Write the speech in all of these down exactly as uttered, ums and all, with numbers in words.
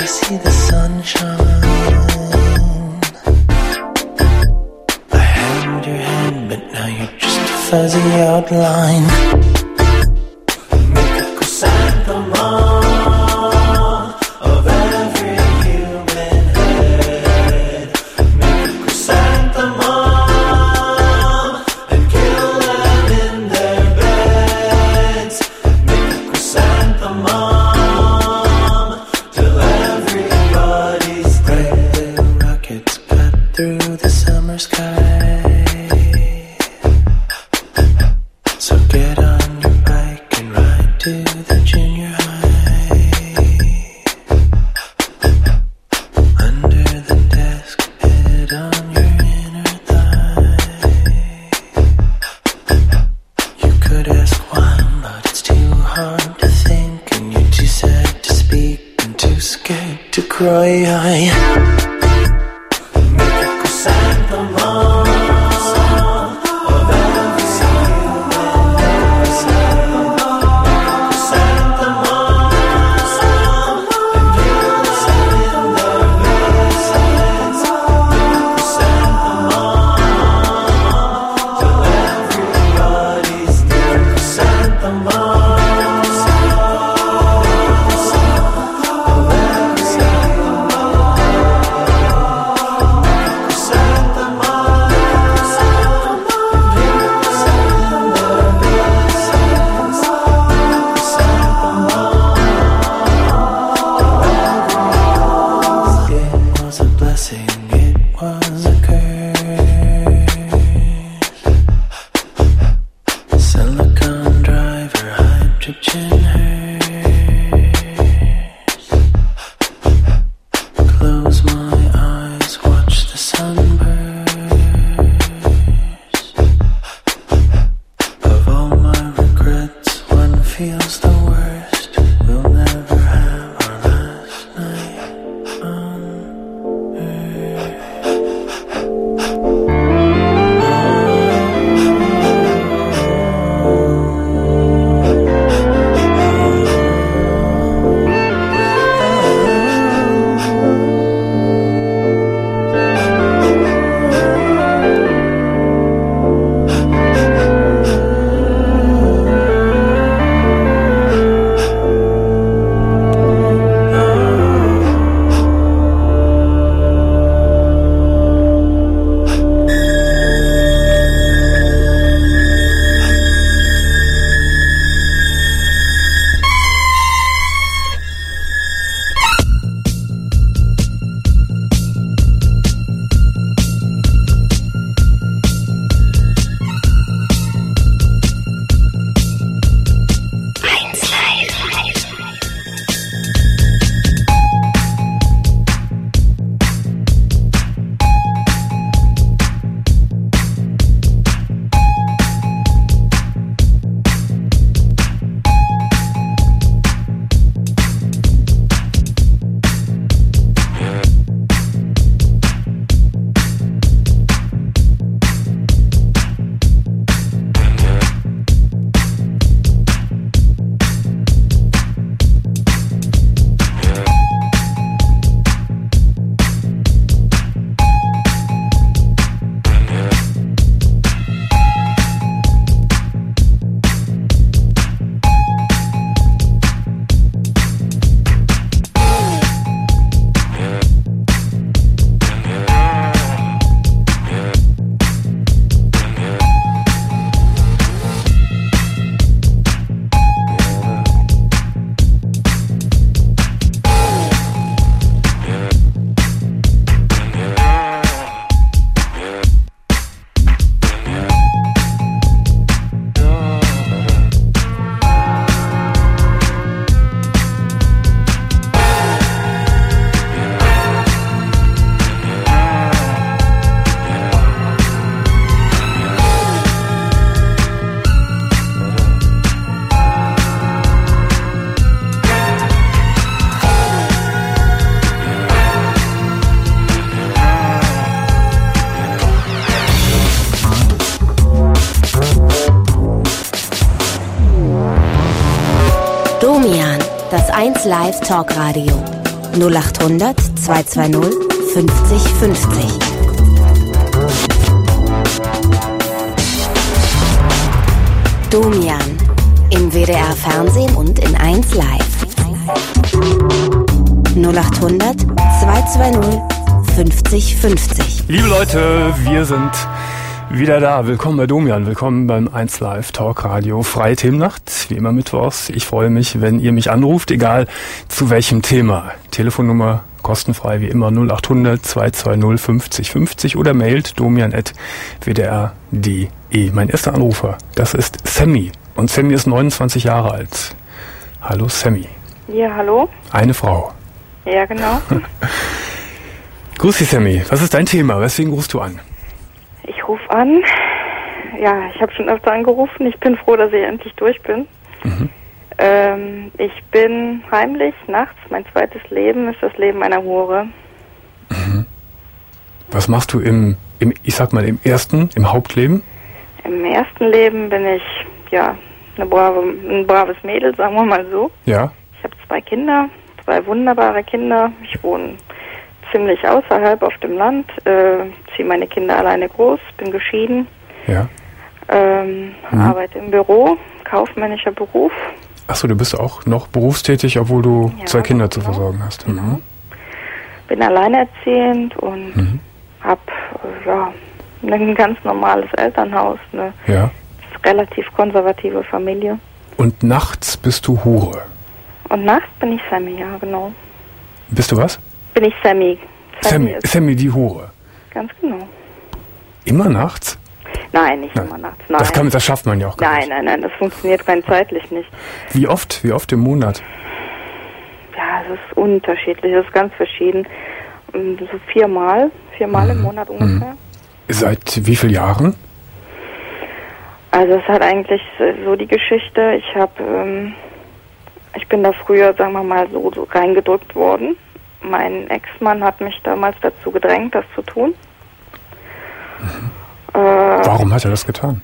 see the sunshine. I held your hand, but now you're just a fuzzy outline. Make a chrysanthemum of every human head. Make a chrysanthemum and kill them in their beds. Make a chrysanthemum till everybody's dead. Little rockets cut through the summer sky. So get on your bike and ride to the junior high. Under the desk, head on your inner thigh. You could ask why, but it's too hard to think, and you're too sad to speak and too scared to cry. Make a chrysanthemum. Domian, das eins Live Talk Radio. null achthundert zweihundertzwanzig fünfzig fünfzig. Domian im W D R Fernsehen und in eins Live. null achthundert zweihundertzwanzig fünfzig fünfzig. Liebe Leute, wir sind wieder da. Willkommen bei Domian, willkommen beim eins Live Talkradio. Freie Themennacht, wie immer mittwochs. Ich freue mich, wenn ihr mich anruft, egal zu welchem Thema. Telefonnummer kostenfrei wie immer null achthundert zweihundertzwanzig fünfzig fünfzig oder mailt domian at w d r punkt d e. Mein erster Anrufer, das ist Sammy. Und Sammy ist neunundzwanzig Jahre alt. Hallo Sammy. Ja, hallo. Eine Frau. Ja, genau. Grüß dich Sammy. Was ist dein Thema? Weswegen rufst du an? Ich rufe an. Ja, ich habe schon öfter angerufen. Ich bin froh, dass ich endlich durch bin. Mhm. Ähm, ich bin heimlich nachts. Mein zweites Leben ist das Leben einer Hure. Mhm. Was machst du im, im, ich sag mal, im ersten, im Hauptleben? Im ersten Leben bin ich, ja, eine brave, ein braves Mädel, sagen wir mal so. Ja. Ich habe zwei Kinder, zwei wunderbare Kinder. Ich wohne ziemlich außerhalb auf dem Land, äh, ziehe meine Kinder alleine groß, bin geschieden, Ja. ähm, Mhm. arbeite im Büro, kaufmännischer Beruf. Achso, du bist auch noch berufstätig, obwohl du Ja, zwei Kinder zu genau. versorgen hast. Mhm. Bin alleinerziehend und Mhm. habe äh, ja, ein ganz normales Elternhaus, eine Ja. relativ konservative Familie. Und nachts bist du Hure. Und nachts bin ich Sammy, ja genau. Bist du was? Bin ich Sammy. Sammy, ist Sammy die Hure. ganz genau. Immer nachts? Nein, nicht Nein. immer nachts. Nein. Das, kann, das schafft man ja auch gar nein, nicht. nein, nein, das funktioniert rein zeitlich nicht. Wie oft? Wie oft im Monat? Ja, es ist unterschiedlich, es ist ganz verschieden. Und so viermal, viermal im Monat ungefähr. Seit wie vielen Jahren? Also es hat eigentlich so die Geschichte, ich habe, ähm, ich bin da früher, sagen wir mal, so, so reingedrückt worden. Mein Ex-Mann hat mich damals dazu gedrängt, das zu tun. Mhm. Äh, Warum hat er das getan?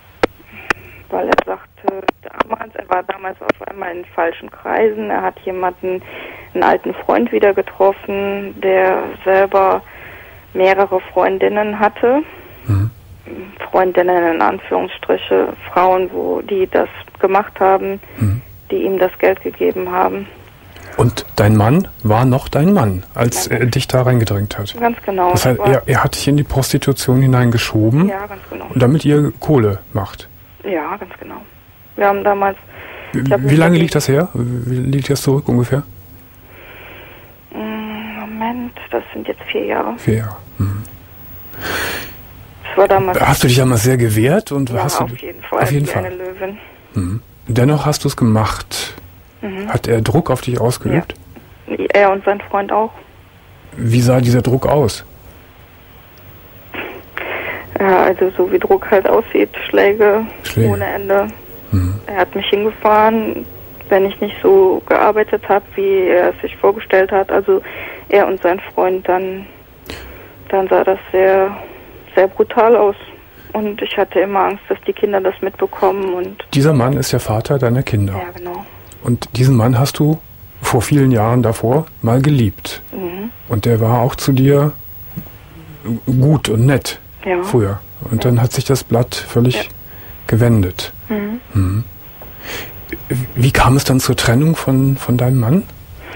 weil er sagte, damals, er war damals auf einmal in falschen Kreisen, er hat jemanden, einen alten Freund wieder getroffen, der selber mehrere Freundinnen hatte. Mhm. Freundinnen in Anführungsstriche, Frauen, wo die das gemacht haben, Mhm. die ihm das Geld gegeben haben. Und dein Mann war noch dein Mann, als er dich da reingedrängt hat. Ganz genau. Das heißt, war- er, er hat dich in die Prostitution hineingeschoben, ja, ganz genau. und damit ihr Kohle macht. Ja, ganz genau. Wir haben damals... Wie, hab wie mich lange dagegen- liegt das her? Wie liegt das zurück ungefähr? Mm, Moment, das sind jetzt vier Jahre. Vier Jahre. Mhm. Das war damals... Hast du dich damals sehr gewehrt und ja, hast du auf jeden Fall. auf jeden wie Fall. eine Löwin. Mhm. Dennoch hast du es gemacht. Mhm. Hat er Druck auf dich ausgeübt? Er und sein Freund auch. Wie sah dieser Druck aus? Ja, also so wie Druck halt aussieht, Schläge, Schläge. ohne Ende. Mhm. Er hat mich hingefahren, wenn ich nicht so gearbeitet habe, wie er es sich vorgestellt hat. Also er und sein Freund, dann, dann sah das sehr, sehr brutal aus. Und ich hatte immer Angst, dass die Kinder das mitbekommen. Und Dieser Mann ist der Vater deiner Kinder. ja, genau. Und diesen Mann hast du vor vielen Jahren davor mal geliebt. Mhm. Und der war auch zu dir gut und nett Ja. früher. Und dann hat sich das Blatt völlig Ja. gewendet. Mhm. Mhm. Wie kam es dann zur Trennung von, von deinem Mann?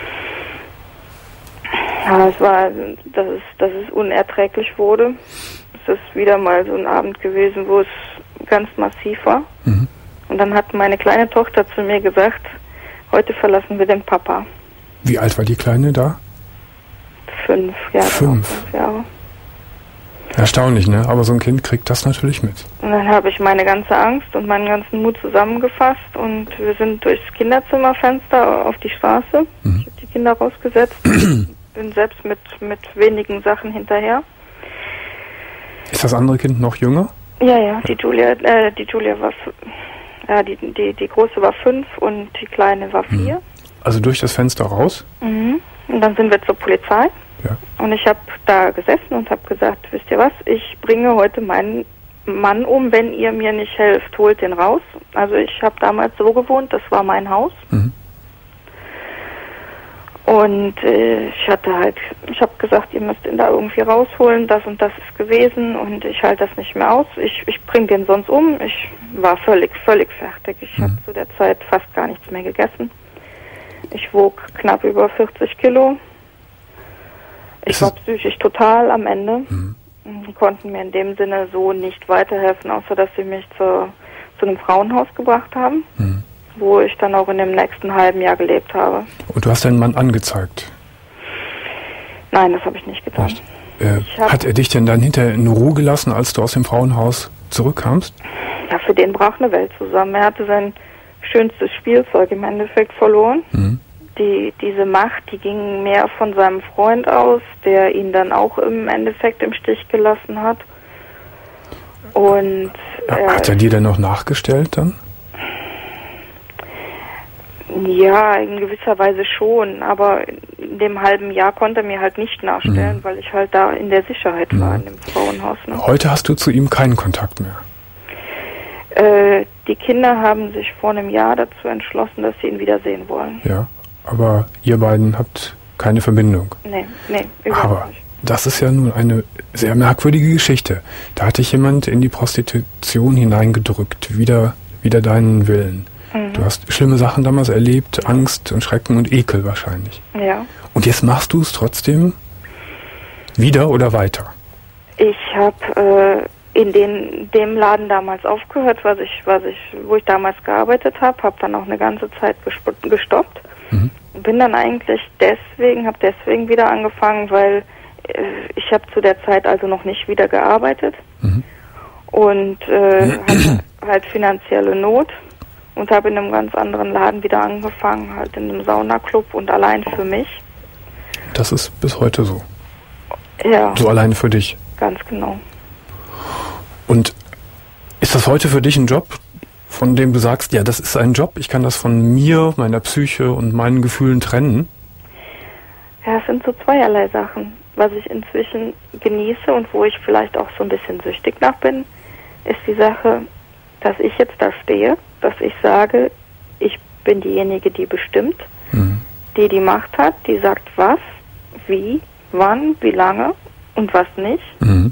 Ja, es war, dass es, dass es unerträglich wurde. Es ist wieder mal so ein Abend gewesen, wo es ganz massiv war. Mhm. Und dann hat meine kleine Tochter zu mir gesagt, heute verlassen wir den Papa. Wie alt war die Kleine da? Fünf Jahre. Fünf. Fünf Jahre. Erstaunlich, ne? Aber so ein Kind kriegt das natürlich mit. Und dann habe ich meine ganze Angst und meinen ganzen Mut zusammengefasst und wir sind durchs Kinderzimmerfenster auf die Straße. Mhm. Ich habe die Kinder rausgesetzt, bin selbst mit, mit wenigen Sachen hinterher. Ist das andere Kind noch jünger? Ja, ja, die Julia, äh, die Julia war, f- ja, die, die, die große war fünf und die kleine war vier. Also durch das Fenster raus? Mhm. Und dann sind wir zur Polizei. Ja. Und ich habe da gesessen und habe gesagt, wisst ihr was, ich bringe heute meinen Mann um, wenn ihr mir nicht helft, holt den raus. Also ich habe damals so gewohnt, das war mein Haus. Mhm. Und äh, ich hatte halt, ich habe gesagt, ihr müsst ihn da irgendwie rausholen, das und das ist gewesen und ich halte das nicht mehr aus. Ich, ich bringe den sonst um. Ich war völlig, völlig fertig. Ich mhm. habe zu der Zeit fast gar nichts mehr gegessen. Ich wog knapp über vierzig Kilo. Ich war psychisch total am Ende. Mhm. Die konnten mir in dem Sinne so nicht weiterhelfen, außer dass sie mich zu, zu einem Frauenhaus gebracht haben. Mhm. Wo ich dann auch in dem nächsten halben Jahr gelebt habe. Und du hast deinen Mann angezeigt? Nein, das habe ich nicht getan. Äh, ich hat er dich denn dann hinterher in Ruhe gelassen, als du aus dem Frauenhaus zurückkamst? Ja, für den brach eine Welt zusammen. Er hatte sein schönstes Spielzeug im Endeffekt verloren. Mhm. Die, diese Macht, die ging mehr von seinem Freund aus, der ihn dann auch im Endeffekt im Stich gelassen hat. Und ja, hat er dir denn noch nachgestellt dann? Ja, in gewisser Weise schon, aber in dem halben Jahr konnte er mir halt nicht nachstellen, mhm. weil ich halt da in der Sicherheit mhm. war, in dem Frauenhaus. Ne? Heute hast du zu ihm keinen Kontakt mehr? Äh, die Kinder haben sich vor einem Jahr dazu entschlossen, dass sie ihn wiedersehen wollen. Ja, aber ihr beiden habt keine Verbindung? Nee, nee, überhaupt aber nicht. Das ist ja nun eine sehr merkwürdige Geschichte. Da hat dich jemand in die Prostitution hineingedrückt, wider, wider deinen Willen. Du hast schlimme Sachen damals erlebt, Angst und Schrecken und Ekel wahrscheinlich. Ja. Und jetzt machst du es trotzdem wieder oder weiter? Ich habe äh, in den, dem Laden damals aufgehört, was ich, was ich, wo ich damals gearbeitet habe, habe dann auch eine ganze Zeit gestoppt. Mhm. Bin dann eigentlich deswegen, habe deswegen wieder angefangen, weil äh, ich habe zu der Zeit also noch nicht wieder gearbeitet mhm. und äh, hatte halt finanzielle Not. Und habe in einem ganz anderen Laden wieder angefangen, halt in einem Saunaclub und allein für mich. Das ist bis heute so? Ja. So alleine für dich? Ganz genau. Und ist das heute für dich ein Job, von dem du sagst, ja, das ist ein Job, ich kann das von mir, meiner Psyche und meinen Gefühlen trennen? Ja, es sind so zweierlei Sachen. Was ich inzwischen genieße und wo ich vielleicht auch so ein bisschen süchtig nach bin, ist die Sache, dass ich jetzt da stehe, dass ich sage, ich bin diejenige, die bestimmt, mhm. die die Macht hat, die sagt was, wie, wann, wie lange und was nicht. Mhm.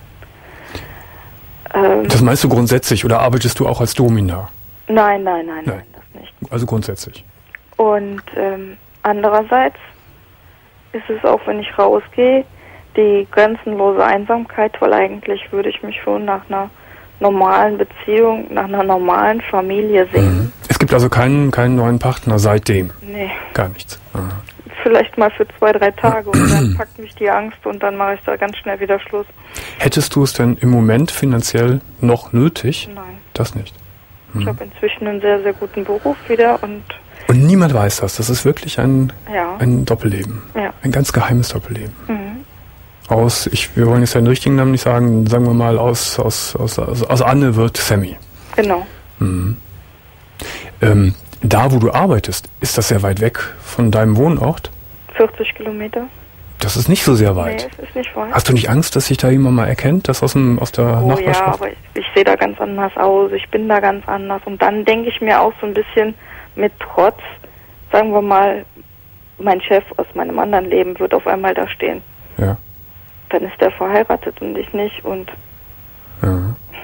Ähm, das meinst du grundsätzlich oder arbeitest du auch als Domina? Nein, nein, nein, nein, nein das nicht. Also grundsätzlich. Und ähm, andererseits ist es auch, wenn ich rausgehe, die grenzenlose Einsamkeit, weil eigentlich würde ich mich schon nach einer normalen Beziehung, nach einer normalen Familie sehen. Mhm. Es gibt also keinen, keinen neuen Partner seitdem? Nee. Gar nichts? Aha. Vielleicht mal für zwei, drei Tage und dann packt mich die Angst und dann mache ich da ganz schnell wieder Schluss. Hättest du es denn im Moment finanziell noch nötig? Nein. Das nicht? Mhm. Ich habe inzwischen einen sehr, sehr guten Beruf wieder und... Und niemand weiß das. Das ist wirklich ein, ja. ein Doppelleben. Ja. Ein ganz geheimes Doppelleben. Mhm. Aus, ich, wir wollen jetzt ja den richtigen Namen nicht sagen, sagen wir mal, aus, aus, aus, aus, aus Anne wird Sammy. Genau. Mhm. Ähm, da, wo du arbeitest, ist das sehr weit weg von deinem Wohnort? vierzig Kilometer. Das ist nicht so sehr weit. Nee, es ist nicht weit. Hast du nicht Angst, dass sich da jemand mal erkennt, das aus, dem, aus der oh, Nachbarschaft? Ja, aber ich, ich sehe da ganz anders aus, ich bin da ganz anders. Und dann denke ich mir auch so ein bisschen mit Trotz, sagen wir mal, mein Chef aus meinem anderen Leben wird auf einmal da stehen. Ja. Dann ist der verheiratet und ich nicht und... Ja.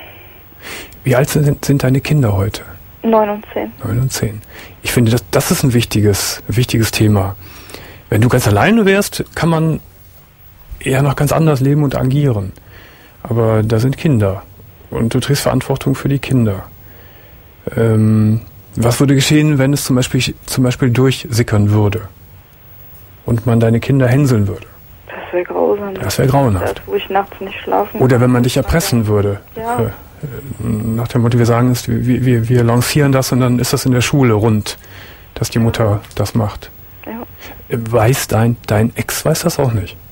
Wie alt sind, sind deine Kinder heute? Neun und zehn. Neun und zehn. Ich finde, das, das ist ein wichtiges, wichtiges Thema. Wenn du ganz alleine wärst, kann man eher noch ganz anders leben und agieren. Aber da sind Kinder und du trägst Verantwortung für die Kinder. Ähm, was würde geschehen, wenn es zum Beispiel, zum Beispiel durchsickern würde und man deine Kinder hänseln würde? Das wäre grausam. Das wäre grauenhaft. Das, wo ich nachts nicht schlafen kann. Oder wenn man dich erpressen würde. Ja. Äh, nach dem Motto, wir sagen es, wir, wir, wir lancieren das und dann ist das in der Schule rund, dass die Mutter das macht. Ja. Weiß dein, dein Ex weiß das auch nicht?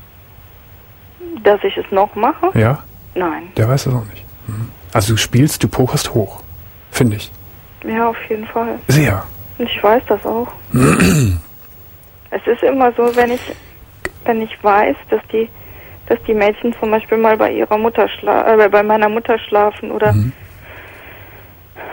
Dass ich es noch mache? Ja? Nein. Der weiß das auch nicht. Also du spielst, du pokerst hoch, finde ich. Ja, auf jeden Fall. Sehr. Und ich weiß das auch. Es ist immer so, wenn ich wenn ich weiß, dass die dass die Mädchen zum Beispiel mal bei ihrer Mutter schla äh, bei meiner Mutter schlafen oder mhm.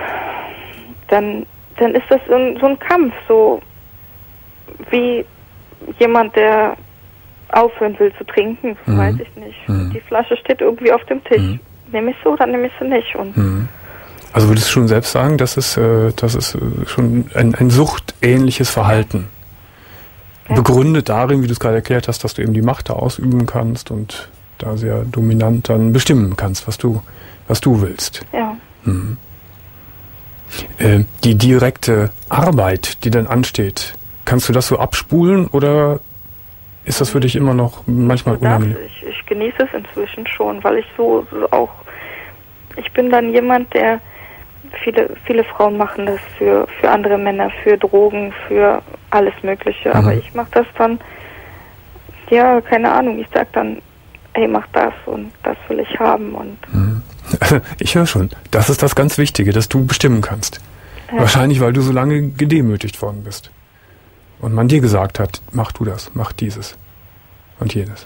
dann dann ist das so ein, so ein Kampf, so wie jemand, der aufhören will zu trinken, Mhm. weiß ich nicht. Mhm. Die Flasche steht irgendwie auf dem Tisch. Mhm. Nehme ich so, dann nehme ich sie nicht. Und Mhm. Also würdest du schon selbst sagen, das ist, äh, das ist äh, schon ein, ein suchtähnliches Verhalten. Ja. Begründet darin, wie du es gerade erklärt hast, dass du eben die Macht da ausüben kannst und da sehr dominant dann bestimmen kannst, was du, was du willst. ja. Mhm. Äh, die direkte Arbeit, die dann ansteht, kannst du das so abspulen oder ist das für dich immer noch manchmal Das, unangenehm? ich, ich genieße es inzwischen schon, weil ich so, so auch, ich bin dann jemand, der, viele, viele Frauen machen das für, für andere Männer, für Drogen, für alles Mögliche, Mhm. aber ich mache das dann, ja, keine Ahnung, ich sag dann, hey, mach das und das will ich haben und Mhm. Ich höre schon, das ist das ganz Wichtige, dass du bestimmen kannst. Ja. Wahrscheinlich, weil du so lange gedemütigt worden bist. Und man dir gesagt hat, mach du das, mach dieses und jenes.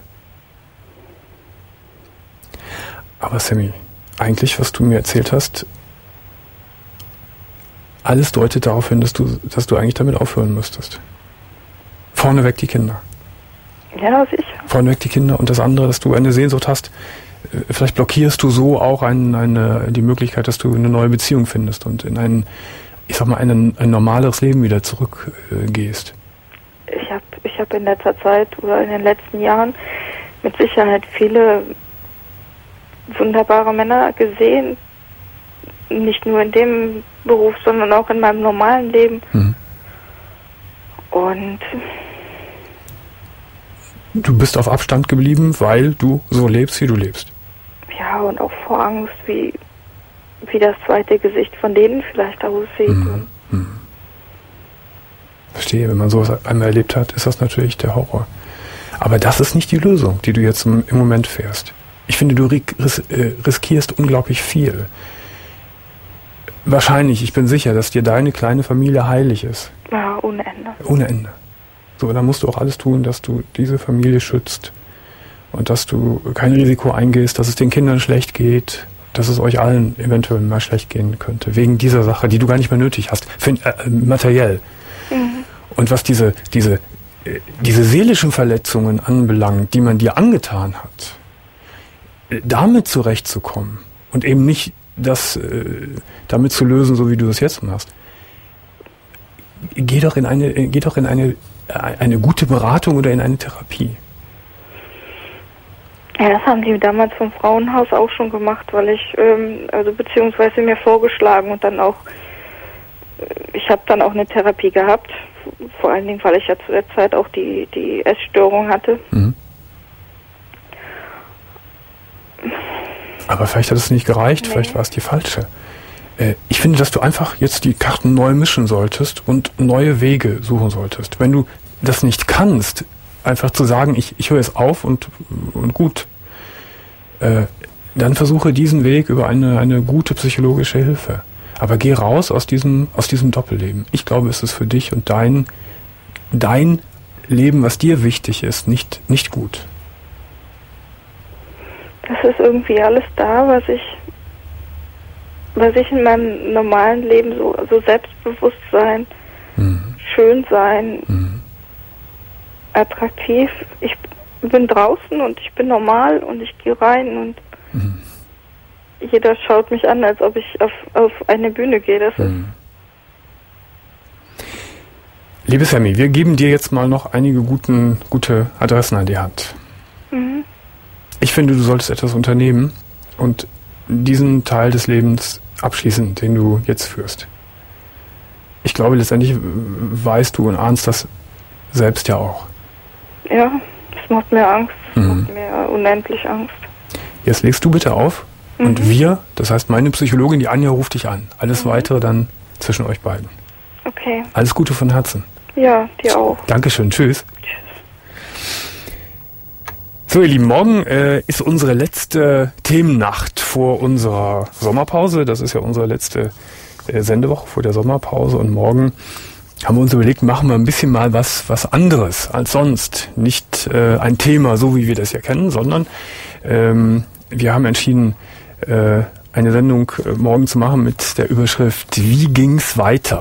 Aber Sammy, eigentlich, was du mir erzählt hast, alles deutet darauf hin, dass du, dass du eigentlich damit aufhören müsstest. Vorneweg die Kinder. ja, sicher. Vorneweg die Kinder und das andere, dass du eine Sehnsucht hast, äh, vielleicht blockierst du so auch ein, eine, die Möglichkeit, dass du eine neue Beziehung findest und in ein, ich sag mal, ein, ein normaleres Leben wieder zurückgehst. Äh, Ich habe ich hab in letzter Zeit oder in den letzten Jahren mit Sicherheit viele wunderbare Männer gesehen, nicht nur in dem Beruf, sondern auch in meinem normalen Leben. Mhm. Und Du bist auf Abstand geblieben, weil du so lebst, wie du lebst. ja, und auch vor Angst, wie, wie das zweite Gesicht von denen vielleicht aussieht. Mhm. Mhm. Verstehe, wenn man sowas einmal erlebt hat, ist das natürlich der Horror. Aber das ist nicht die Lösung, die du jetzt im, im Moment fährst. Ich finde, du ris äh, riskierst unglaublich viel. Wahrscheinlich, ich bin sicher, dass dir deine kleine Familie heilig ist. Ja, ohne Ende. Ohne Ende. So, dann musst du auch alles tun, dass du diese Familie schützt und dass du kein Risiko eingehst, dass es den Kindern schlecht geht, dass es euch allen eventuell mal schlecht gehen könnte, wegen dieser Sache, die du gar nicht mehr nötig hast, find, äh, materiell. Mhm. Und was diese, diese, äh, diese seelischen Verletzungen anbelangt, die man dir angetan hat, äh, damit zurechtzukommen und eben nicht das äh, damit zu lösen, so wie du das jetzt machst, geh doch in eine, geh doch in eine eine gute Beratung oder in eine Therapie. Ja, das haben die damals vom Frauenhaus auch schon gemacht, weil ich, ähm, also beziehungsweise mir vorgeschlagen und dann auch, äh, ich habe dann auch eine Therapie gehabt, vor allen Dingen, weil ich ja zu der Zeit auch die, die Essstörung hatte. Mhm. Aber vielleicht hat es nicht gereicht, Nee. vielleicht war es die falsche. Äh, ich finde, dass du einfach jetzt die Karten neu mischen solltest und neue Wege suchen solltest. Wenn du das nicht kannst, einfach zu sagen, ich, ich höre jetzt auf und, und gut, äh, dann versuche diesen Weg über eine, eine gute psychologische Hilfe. Aber geh raus aus diesem, aus diesem Doppelleben. Ich glaube, es ist für dich und dein, dein Leben, was dir wichtig ist, nicht, nicht gut. Das ist irgendwie alles da, was ich, was ich in meinem normalen Leben so, so Selbstbewusstsein, Mhm. schön sein, Mhm. attraktiv. Ich bin draußen und ich bin normal und ich gehe rein und Mhm. jeder schaut mich an, als ob ich auf, auf eine Bühne gehe. Das ist, Mhm. Liebe Sammy, wir geben dir jetzt mal noch einige guten, gute Adressen an die Hand. mhm. Ich finde, du solltest etwas unternehmen und diesen Teil des Lebens abschließen, den du jetzt führst. Ich glaube, letztendlich weißt du und ahnst das selbst ja auch. Ja, es macht mir Angst. Es Mhm. macht mir unendlich Angst. Jetzt legst du bitte auf und Mhm. wir, das heißt meine Psychologin, die Anja, ruft dich an. Alles Mhm. Weitere dann zwischen euch beiden. Okay. Alles Gute von Herzen. Ja, dir auch. Dankeschön, tschüss. Tschüss. So, ihr Lieben, morgen äh, ist unsere letzte Themennacht vor unserer Sommerpause. Das ist ja unsere letzte äh, Sendewoche vor der Sommerpause. Und morgen haben wir uns überlegt, machen wir ein bisschen mal was, was anderes als sonst. Nicht äh, ein Thema, so wie wir das ja kennen, sondern ähm, wir haben entschieden, äh, eine Sendung äh, morgen zu machen mit der Überschrift Wie ging's weiter?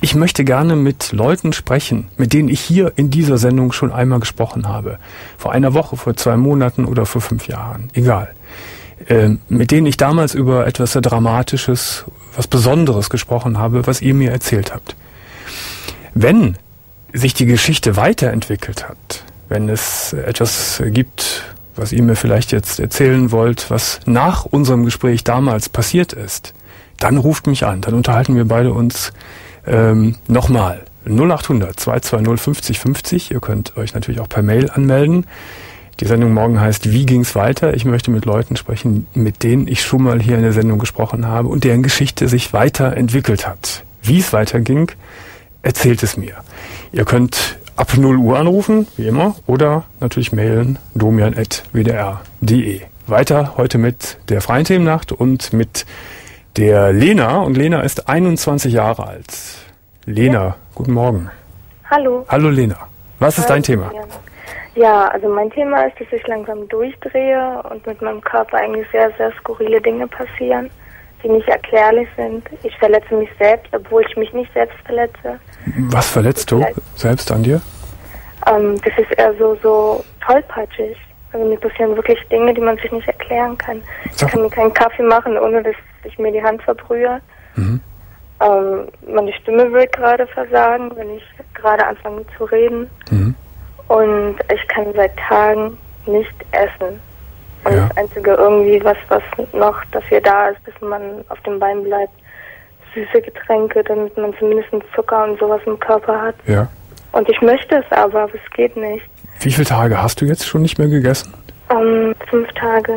ich möchte gerne mit Leuten sprechen, mit denen ich hier in dieser Sendung schon einmal gesprochen habe. Vor einer Woche, vor zwei Monaten oder vor fünf Jahren. Egal. Ähm, mit denen ich damals über etwas sehr Dramatisches, was Besonderes gesprochen habe, was ihr mir erzählt habt. Wenn sich die Geschichte weiterentwickelt hat, wenn es etwas gibt, was ihr mir vielleicht jetzt erzählen wollt, was nach unserem Gespräch damals passiert ist, dann ruft mich an, dann unterhalten wir beide uns ähm, nochmal. null acht hundert zwei zwei null fünfzig fünfzig, ihr könnt euch natürlich auch per Mail anmelden. Die Sendung morgen heißt Wie ging's weiter? Ich möchte mit Leuten sprechen, mit denen ich schon mal hier in der Sendung gesprochen habe und deren Geschichte sich weiterentwickelt hat. Wie es weiterging, erzählt es mir. Ihr könnt ab null Uhr anrufen, wie immer, oder natürlich mailen domian at w d r punkt d e. Weiter heute mit der Freien Themennacht und mit der Lena. Und Lena ist einundzwanzig Jahre alt. Lena, ja. Guten Morgen. Hallo. Hallo Lena. Was ist Hallo, dein Thema? Ja, also mein Thema ist, dass ich langsam durchdrehe und mit meinem Körper eigentlich sehr, sehr skurrile Dinge passieren, die nicht erklärlich sind. Ich verletze mich selbst, obwohl ich mich nicht selbst verletze. Was verletzt du selbst an dir? Ähm, das ist eher so, so tollpatschig. Also mir passieren wirklich Dinge, die man sich nicht erklären kann. So. Ich kann mir keinen Kaffee machen, ohne dass ich mir die Hand verbrühe. Mhm. Ähm, meine Stimme will gerade versagen, wenn ich gerade anfange zu reden. Mhm. Und ich kann seit Tagen nicht essen. Und Ja. das Einzige irgendwie, was, was noch dafür da ist, dass man auf dem Bein bleibt, süße Getränke, damit man zumindest Zucker und sowas im Körper hat. Ja. Und ich möchte es aber, aber es geht nicht. Wie viele Tage hast du jetzt schon nicht mehr gegessen? Ähm, fünf Tage.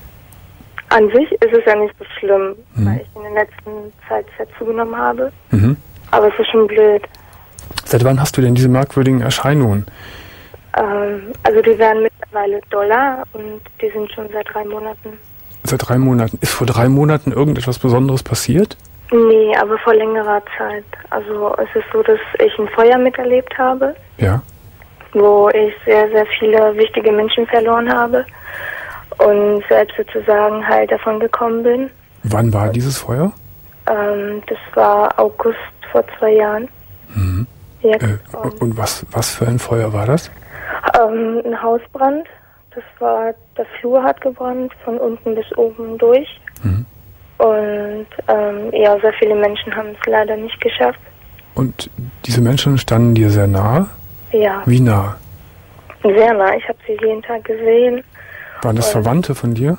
An sich ist es ja nicht so schlimm, Mhm. weil ich in der letzten Zeit sehr zugenommen habe. Mhm. Aber es ist schon blöd. Seit wann hast du denn diese merkwürdigen Erscheinungen? Ähm, also die werden mittlerweile doller und die sind schon seit drei Monaten. Seit drei Monaten. Ist vor drei Monaten irgendetwas Besonderes passiert? Nee, aber vor längerer Zeit. Also es ist so, dass ich ein Feuer miterlebt habe, Ja. wo ich sehr, sehr viele wichtige Menschen verloren habe und selbst sozusagen halt davon gekommen bin. Wann war dieses Feuer? Ähm, das war August vor zwei Jahren. Mhm. Jetzt. Äh, Und, und was, was für ein Feuer war das? ähm, ein Hausbrand. Das war, der Flur hat gebrannt, von unten bis oben durch. Mhm. Und ähm, ja, sehr viele Menschen haben es leider nicht geschafft. Und diese Menschen standen dir sehr nahe? Ja, Wie nah? sehr nah. Ich habe sie jeden Tag gesehen. Waren das Und- Verwandte von dir?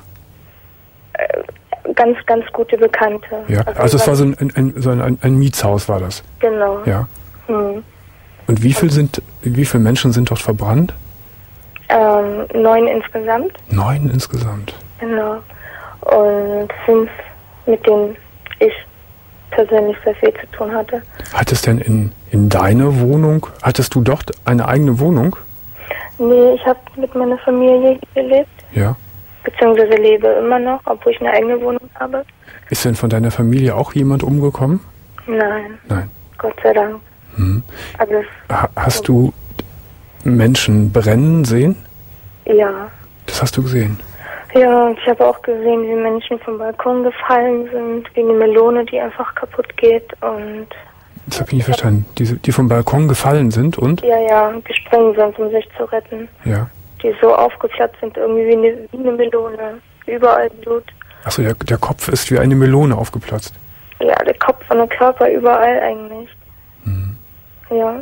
Ganz, ganz gute Bekannte. Ja. Also es war so ein, ein, ein, so ein, ein Mietshaus war das. Genau. Ja. Hm. Und wie viel sind, wie viele Menschen sind dort verbrannt? Ähm, neun insgesamt. Neun insgesamt. Genau. Und fünf, mit denen ich persönlich sehr viel zu tun hatte. Hat es denn in, in deiner Wohnung, hattest du dort eine eigene Wohnung? Nee, ich habe mit meiner Familie hier gelebt, Ja. beziehungsweise lebe immer noch, obwohl ich eine eigene Wohnung habe. Ist denn von deiner Familie auch jemand umgekommen? Nein, Nein. Gott sei Dank. Hm. Also, es- Ha, hast du Menschen brennen sehen? ja. Das hast du gesehen. Ja, und ich habe auch gesehen, wie Menschen vom Balkon gefallen sind, wie eine Melone, die einfach kaputt geht und Das habe ich nicht verstanden. Die, die vom Balkon gefallen sind und? ja, ja, gesprungen sind, um sich zu retten. Ja. Die so aufgeplatzt sind, irgendwie wie eine, wie eine Melone. Überall Blut. Achso, der, der Kopf ist wie eine Melone aufgeplatzt. Ja, der Kopf und der Körper überall eigentlich. Mhm. Ja.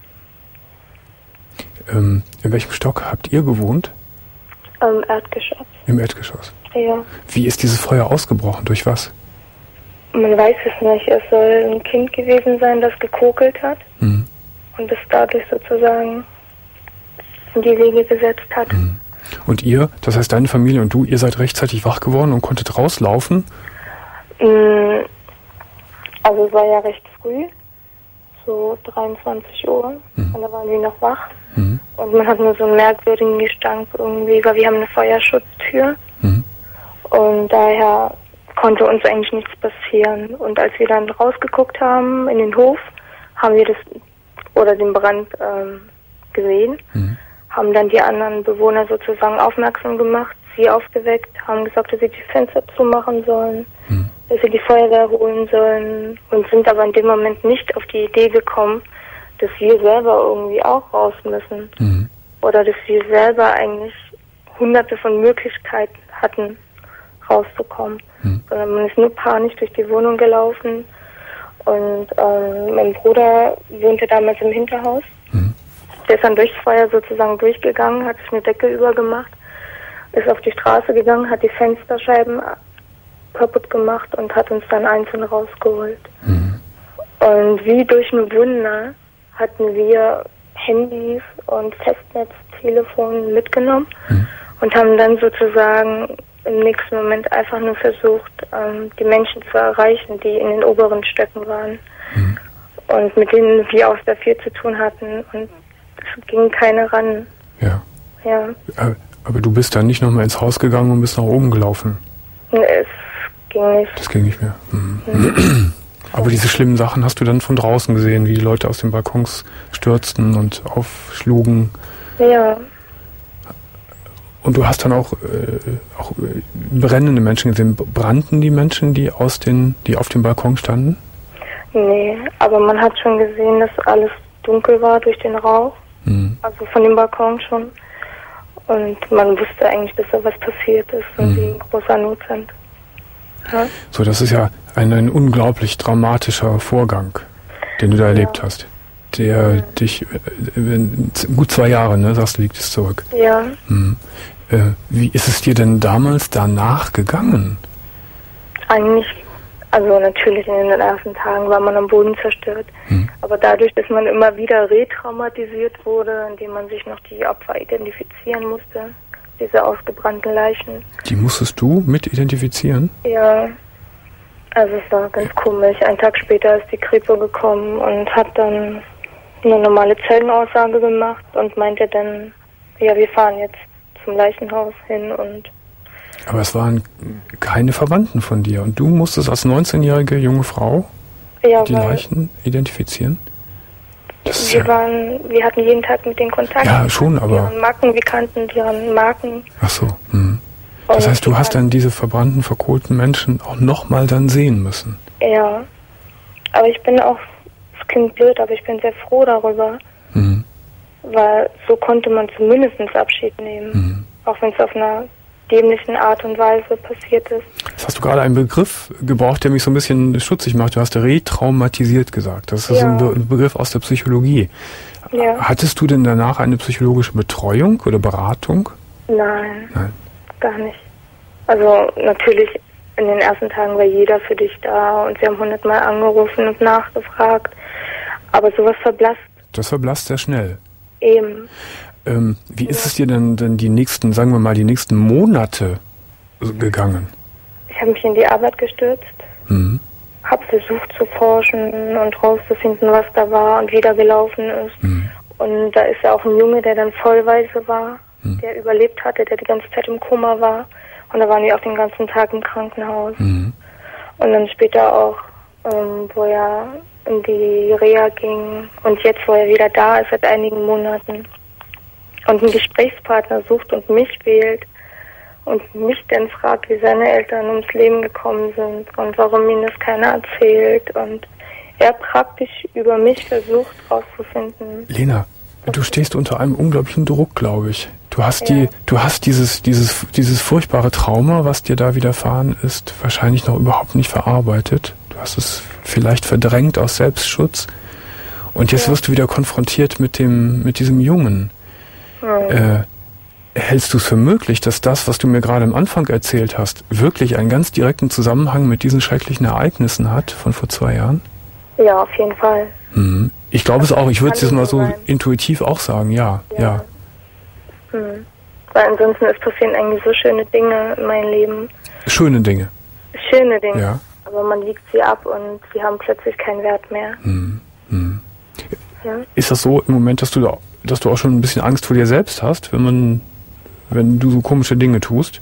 Ähm, in welchem Stock habt ihr gewohnt? Ähm, Erdgeschoss. Im Erdgeschoss. Ja. Wie ist dieses Feuer ausgebrochen? Durch was? Man weiß es nicht. Es soll ein Kind gewesen sein, das gekokelt hat Mhm. und es dadurch sozusagen in die Wege gesetzt hat. Mhm. Und ihr, das heißt deine Familie und du, ihr seid rechtzeitig wach geworden und konntet rauslaufen? Mm, Also es war ja recht früh, so dreiundzwanzig Uhr, Mhm. und da waren wir noch wach. Mhm. Und man hat nur so einen merkwürdigen Gestank irgendwie, weil wir haben eine Feuerschutztür. Mhm. Und daher konnte uns eigentlich nichts passieren. Und als wir dann rausgeguckt haben in den Hof, haben wir das oder den Brand ähm, gesehen, Mhm. haben dann die anderen Bewohner sozusagen aufmerksam gemacht, sie aufgeweckt, haben gesagt, dass sie die Fenster zumachen sollen. Mhm. dass sie die Feuerwehr holen sollen und sind aber in dem Moment nicht auf die Idee gekommen, dass wir selber irgendwie auch raus müssen. Mhm. Oder dass wir selber eigentlich hunderte von Möglichkeiten hatten, rauszukommen. Mhm. Sondern man ist nur panisch durch die Wohnung gelaufen. Und ähm, mein Bruder wohnte damals im Hinterhaus. Mhm. Der ist dann durchs Feuer sozusagen durchgegangen, hat sich eine Decke übergemacht, ist auf die Straße gegangen, hat die Fensterscheiben kaputt gemacht und hat uns dann einzeln rausgeholt. Mhm. Und wie durch ein Wunder hatten wir Handys und Festnetztelefone mitgenommen mhm. und haben dann sozusagen im nächsten Moment einfach nur versucht, ähm, die Menschen zu erreichen, die in den oberen Stöcken waren mhm. und mit denen wir aus der vier zu tun hatten, und es ging keiner ran. Ja. Ja. Aber, aber du bist dann nicht nochmal ins Haus gegangen und bist nach oben gelaufen? Es ging nicht. Das ging nicht mehr. Mhm. Mhm. Aber diese schlimmen Sachen hast du dann von draußen gesehen, wie die Leute aus den Balkons stürzten und aufschlugen? Ja. Und du hast dann auch, äh, auch äh, brennende Menschen gesehen. Brannten die Menschen, die aus den, die auf dem Balkon standen? Nee, aber man hat schon gesehen, dass alles dunkel war durch den Rauch. Mhm. Also von dem Balkon schon. Und man wusste eigentlich, dass da was passiert ist und mhm. wie in großer Not sind. Ja? So, das ist ja ein, ein unglaublich dramatischer Vorgang, den du da erlebt ja. hast. Der ja. dich, äh, gut zwei Jahre, ne, sagst du, liegt es zurück. Ja. Mhm. Äh, wie ist es dir denn damals danach gegangen? Eigentlich, also natürlich in den ersten Tagen war man am Boden zerstört. Hm. Aber dadurch, dass man immer wieder retraumatisiert wurde, indem man sich noch die Opfer identifizieren musste, diese ausgebrannten Leichen. Die musstest du mit identifizieren? Ja, also es war ganz komisch. Einen Tag später ist die Kripo gekommen und hat dann eine normale Zeugenaussage gemacht und meinte dann, ja, wir fahren jetzt zum Leichenhaus hin und... Aber es waren keine Verwandten von dir und du musstest als neunzehnjährige junge Frau ja, die Leichen identifizieren? Das wir, ja waren, wir hatten jeden Tag mit denen Kontakt. Ja, schon, aber... Deren Marken, wir kannten deren Marken. Ach so. Hm. Das heißt, du hast dann diese verbrannten, verkohlten Menschen auch nochmal dann sehen müssen? Ja. Aber ich bin auch, es klingt blöd, aber ich bin sehr froh darüber. Mhm. Weil so konnte man zumindest Abschied nehmen. Mhm. Auch wenn es auf einer dämlichen Art und Weise passiert ist. Jetzt hast du gerade einen Begriff gebraucht, der mich so ein bisschen stutzig macht. Du hast retraumatisiert gesagt. Das ist ja. ein Be- Begriff aus der Psychologie. Ja. Hattest du denn danach eine psychologische Betreuung oder Beratung? Nein, Nein, gar nicht. Also natürlich in den ersten Tagen war jeder für dich da und sie haben hundertmal angerufen und nachgefragt. Aber sowas verblasst. Das verblasst sehr schnell. Eben. Ähm, wie ja. ist es dir denn, denn die nächsten, sagen wir mal, die nächsten Monate gegangen? Ich habe mich in die Arbeit gestürzt, mhm. habe versucht zu forschen und rauszufinden, was da war und wie da gelaufen ist. Mhm. Und da ist ja auch ein Junge, der dann vollweise war, mhm. der überlebt hatte, der die ganze Zeit im Koma war. Und da waren wir auch den ganzen Tag im Krankenhaus. Mhm. Und dann später auch, ähm, wo er in die Reha ging und jetzt, wo er wieder da ist, seit einigen Monaten und einen Gesprächspartner sucht und mich wählt und mich dann fragt, wie seine Eltern ums Leben gekommen sind und warum ihm das keiner erzählt und er praktisch über mich versucht rauszufinden. Lena, du stehst unter einem unglaublichen Druck, glaube ich. Du hast ja. die, du hast dieses, dieses, dieses furchtbare Trauma, was dir da widerfahren ist, wahrscheinlich noch überhaupt nicht verarbeitet. Du hast es vielleicht verdrängt aus Selbstschutz und jetzt ja. wirst du wieder konfrontiert mit dem, mit diesem Jungen. Äh, hältst du es für möglich, dass das, was du mir gerade am Anfang erzählt hast, wirklich einen ganz direkten Zusammenhang mit diesen schrecklichen Ereignissen hat von vor zwei Jahren? Ja, auf jeden Fall. Mhm. Ich glaube es auch. Ich würde es jetzt mal so sein. intuitiv auch sagen. Ja, ja. ja. Mhm. Weil ansonsten es passieren eigentlich so schöne Dinge in meinem Leben. Schöne Dinge? Schöne Dinge. Ja. Aber man wiegt sie ab und sie haben plötzlich keinen Wert mehr. Mhm. Mhm. Ja. Ist das so im Moment, dass du da dass du auch schon ein bisschen Angst vor dir selbst hast, wenn man, wenn du so komische Dinge tust?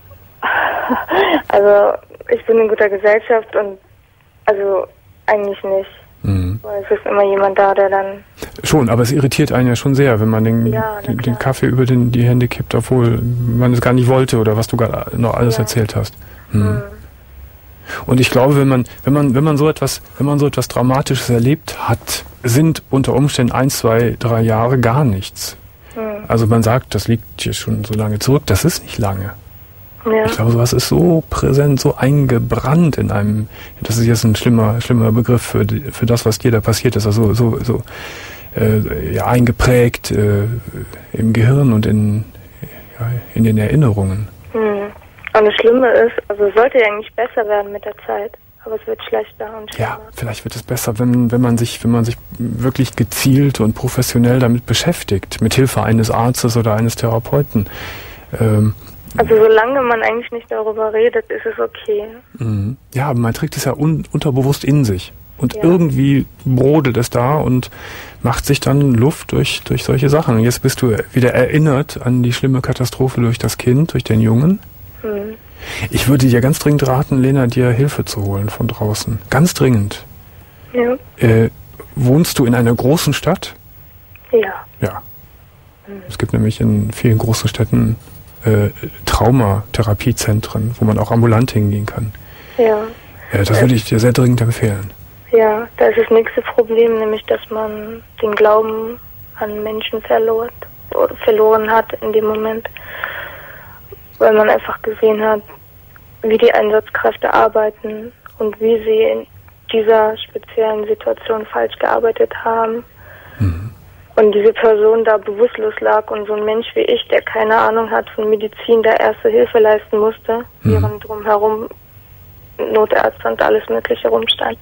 Also ich bin in guter Gesellschaft und also eigentlich nicht. Mhm. Weil es ist immer jemand da, der dann... Schon, aber es irritiert einen ja schon sehr, wenn man den, ja, den, den Kaffee über den, die Hände kippt, obwohl man es gar nicht wollte oder was du gerade noch alles ja. erzählt hast. Mhm. Mhm. Und ich glaube, wenn man, wenn man, wenn man so etwas, wenn man so etwas Dramatisches erlebt hat, sind unter Umständen ein, zwei, drei Jahre gar nichts. Mhm. Also man sagt, das liegt hier schon so lange zurück, das ist nicht lange. Ja. Ich glaube, sowas ist so präsent, so eingebrannt in einem, das ist jetzt ein schlimmer, schlimmer Begriff für, die, für das, was dir da passiert ist, also so, so äh, ja, eingeprägt äh, im Gehirn und in, ja, in den Erinnerungen. Mhm. Und das Schlimme ist, also es sollte ja eigentlich besser werden mit der Zeit, aber es wird schlechter und schlimmer. Ja, vielleicht wird es besser, wenn, wenn man sich, wenn man sich wirklich gezielt und professionell damit beschäftigt, mit Hilfe eines Arztes oder eines Therapeuten. Ähm, Also solange man eigentlich nicht darüber redet, ist es okay. Mhm. Ja, aber man trägt es ja un- unterbewusst in sich. Und ja. irgendwie brodelt es da und macht sich dann Luft durch, durch solche Sachen. Und jetzt bist du wieder erinnert an die schlimme Katastrophe durch das Kind, durch den Jungen. Mhm. Ich würde dir ganz dringend raten, Lena, dir Hilfe zu holen von draußen. Ganz dringend. Ja. Äh, wohnst du in einer großen Stadt? Ja. Ja. Mhm. Es gibt nämlich in vielen großen Städten äh, Traumatherapiezentren, wo man auch ambulant hingehen kann. Ja. Ja, das würde ich dir sehr dringend empfehlen. Ja, da ist das nächste Problem, nämlich, dass man den Glauben an Menschen verloren, oder verloren hat in dem Moment, weil man einfach gesehen hat, wie die Einsatzkräfte arbeiten und wie sie in dieser speziellen Situation falsch gearbeitet haben. Mhm. Und diese Person da bewusstlos lag und so ein Mensch wie ich, der keine Ahnung hat von Medizin, der erste Hilfe leisten musste, mhm. während drumherum Notärzte und alles Mögliche rumstand.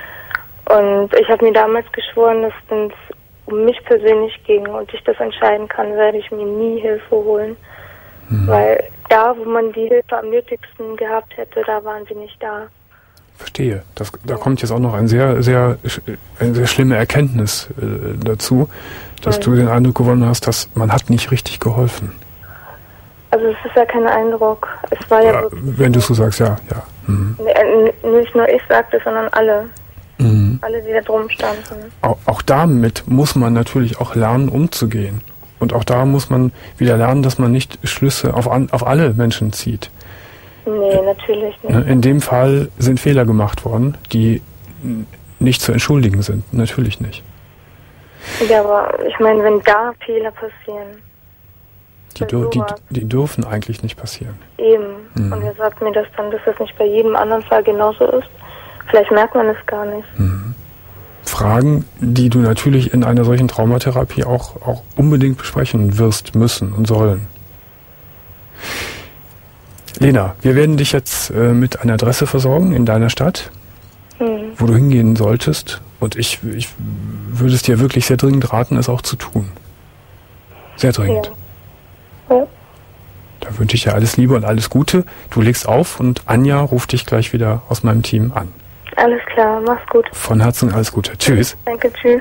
Und ich habe mir damals geschworen, dass wenn es um mich persönlich ging und ich das entscheiden kann, werde ich mir nie Hilfe holen. Mhm. Weil da, wo man die Hilfe am nötigsten gehabt hätte, da waren sie nicht da. Verstehe. Das, da ja. kommt jetzt auch noch ein sehr, sehr, eine sehr schlimme Erkenntnis äh, dazu, dass mhm. du den Eindruck gewonnen hast, dass man hat nicht richtig geholfen. Also es ist ja kein Eindruck. Es war ja, ja wenn du so sagst, ja, ja. Mhm. Nicht nur ich sagte, sondern alle. Mhm. Alle, die da drum standen. Auch, auch damit muss man natürlich auch lernen, umzugehen. Und auch da muss man wieder lernen, dass man nicht Schlüsse auf, an, auf alle Menschen zieht. Nee, natürlich nicht. In dem Fall sind Fehler gemacht worden, die nicht zu entschuldigen sind. Natürlich nicht. Ja, aber ich meine, wenn da Fehler passieren. Die, dür- die, die dürfen eigentlich nicht passieren. Eben. Mhm. Und er sagt mir das dann, dass das nicht bei jedem anderen Fall genauso ist. Vielleicht merkt man es gar nicht. Mhm. Fragen, die du natürlich in einer solchen Traumatherapie auch, auch unbedingt besprechen wirst, müssen und sollen. Lena, wir werden dich jetzt äh, mit einer Adresse versorgen in deiner Stadt, mhm. wo du hingehen solltest. Und ich, ich würde es dir wirklich sehr dringend raten, es auch zu tun. Sehr dringend. Ja. Ja. Da wünsche ich dir alles Liebe und alles Gute. Du legst auf und Anja ruft dich gleich wieder aus meinem Team an. Alles klar, mach's gut. Von Herzen alles Gute. Tschüss. Danke, tschüss.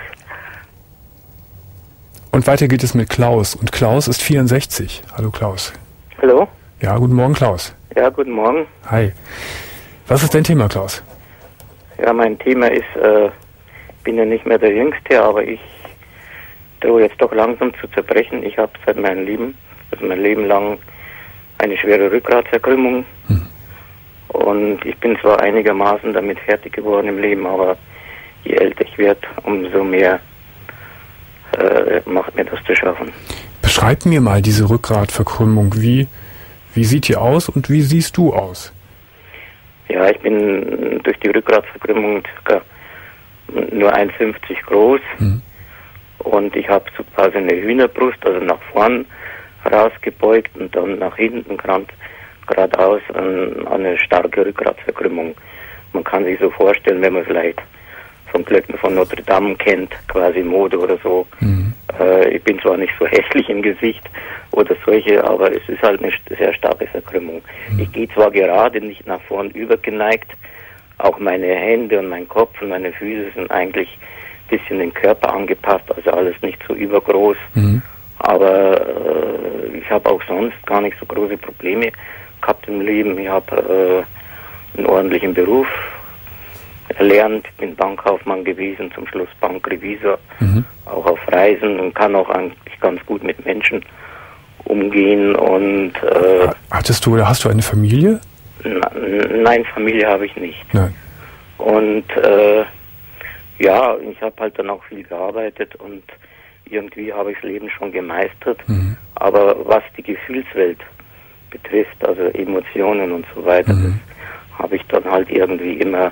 Und weiter geht es mit Klaus. Und Klaus ist vierundsechzig. Hallo Klaus. Hallo. Ja, guten Morgen Klaus. Ja, guten Morgen. Hi. Was ist dein Thema, Klaus? Ja, mein Thema ist, äh, ich bin ja nicht mehr der Jüngste, aber ich drohe jetzt doch langsam zu zerbrechen. Ich habe seit meinem Leben, also mein Leben lang, eine schwere Rückgratverkrümmung. Hm. Und ich bin zwar einigermaßen damit fertig geworden im Leben, aber je älter ich werde, umso mehr äh, macht mir das zu schaffen. Beschreib mir mal diese Rückgratverkrümmung. Wie, wie sieht die aus und wie siehst du aus? Ja, ich bin durch die Rückgratverkrümmung circa nur eins Komma fünfzig groß. Hm. Und ich habe so quasi eine Hühnerbrust, also nach vorn rausgebeugt und dann nach hinten gerade geradeaus an, an eine starke Rückgratverkrümmung. Man kann sich so vorstellen, wenn man vielleicht von Glöckner von Notre Dame kennt, quasi Mode oder so. Mhm. Äh, ich bin zwar nicht so hässlich im Gesicht oder solche, aber es ist halt eine sehr starke Verkrümmung. Mhm. Ich gehe zwar gerade nicht nach vorn übergeneigt, auch meine Hände und mein Kopf und meine Füße sind eigentlich ein bisschen den Körper angepasst, also alles nicht so übergroß. Mhm. Aber äh, ich habe auch sonst gar nicht so große Probleme gehabt im Leben. Ich habe äh, einen ordentlichen Beruf erlernt, bin Bankkaufmann gewesen, zum Schluss Bankrevisor, mhm. auch auf Reisen und kann auch eigentlich ganz gut mit Menschen umgehen. Und äh, hattest du oder hast du eine Familie? Nein, Familie habe ich nicht. Nein. Und äh, ja, ich habe halt dann auch viel gearbeitet und irgendwie habe ich das Leben schon gemeistert. Mhm. Aber was die Gefühlswelt betrifft, also Emotionen und so weiter, mhm. das habe ich dann halt irgendwie immer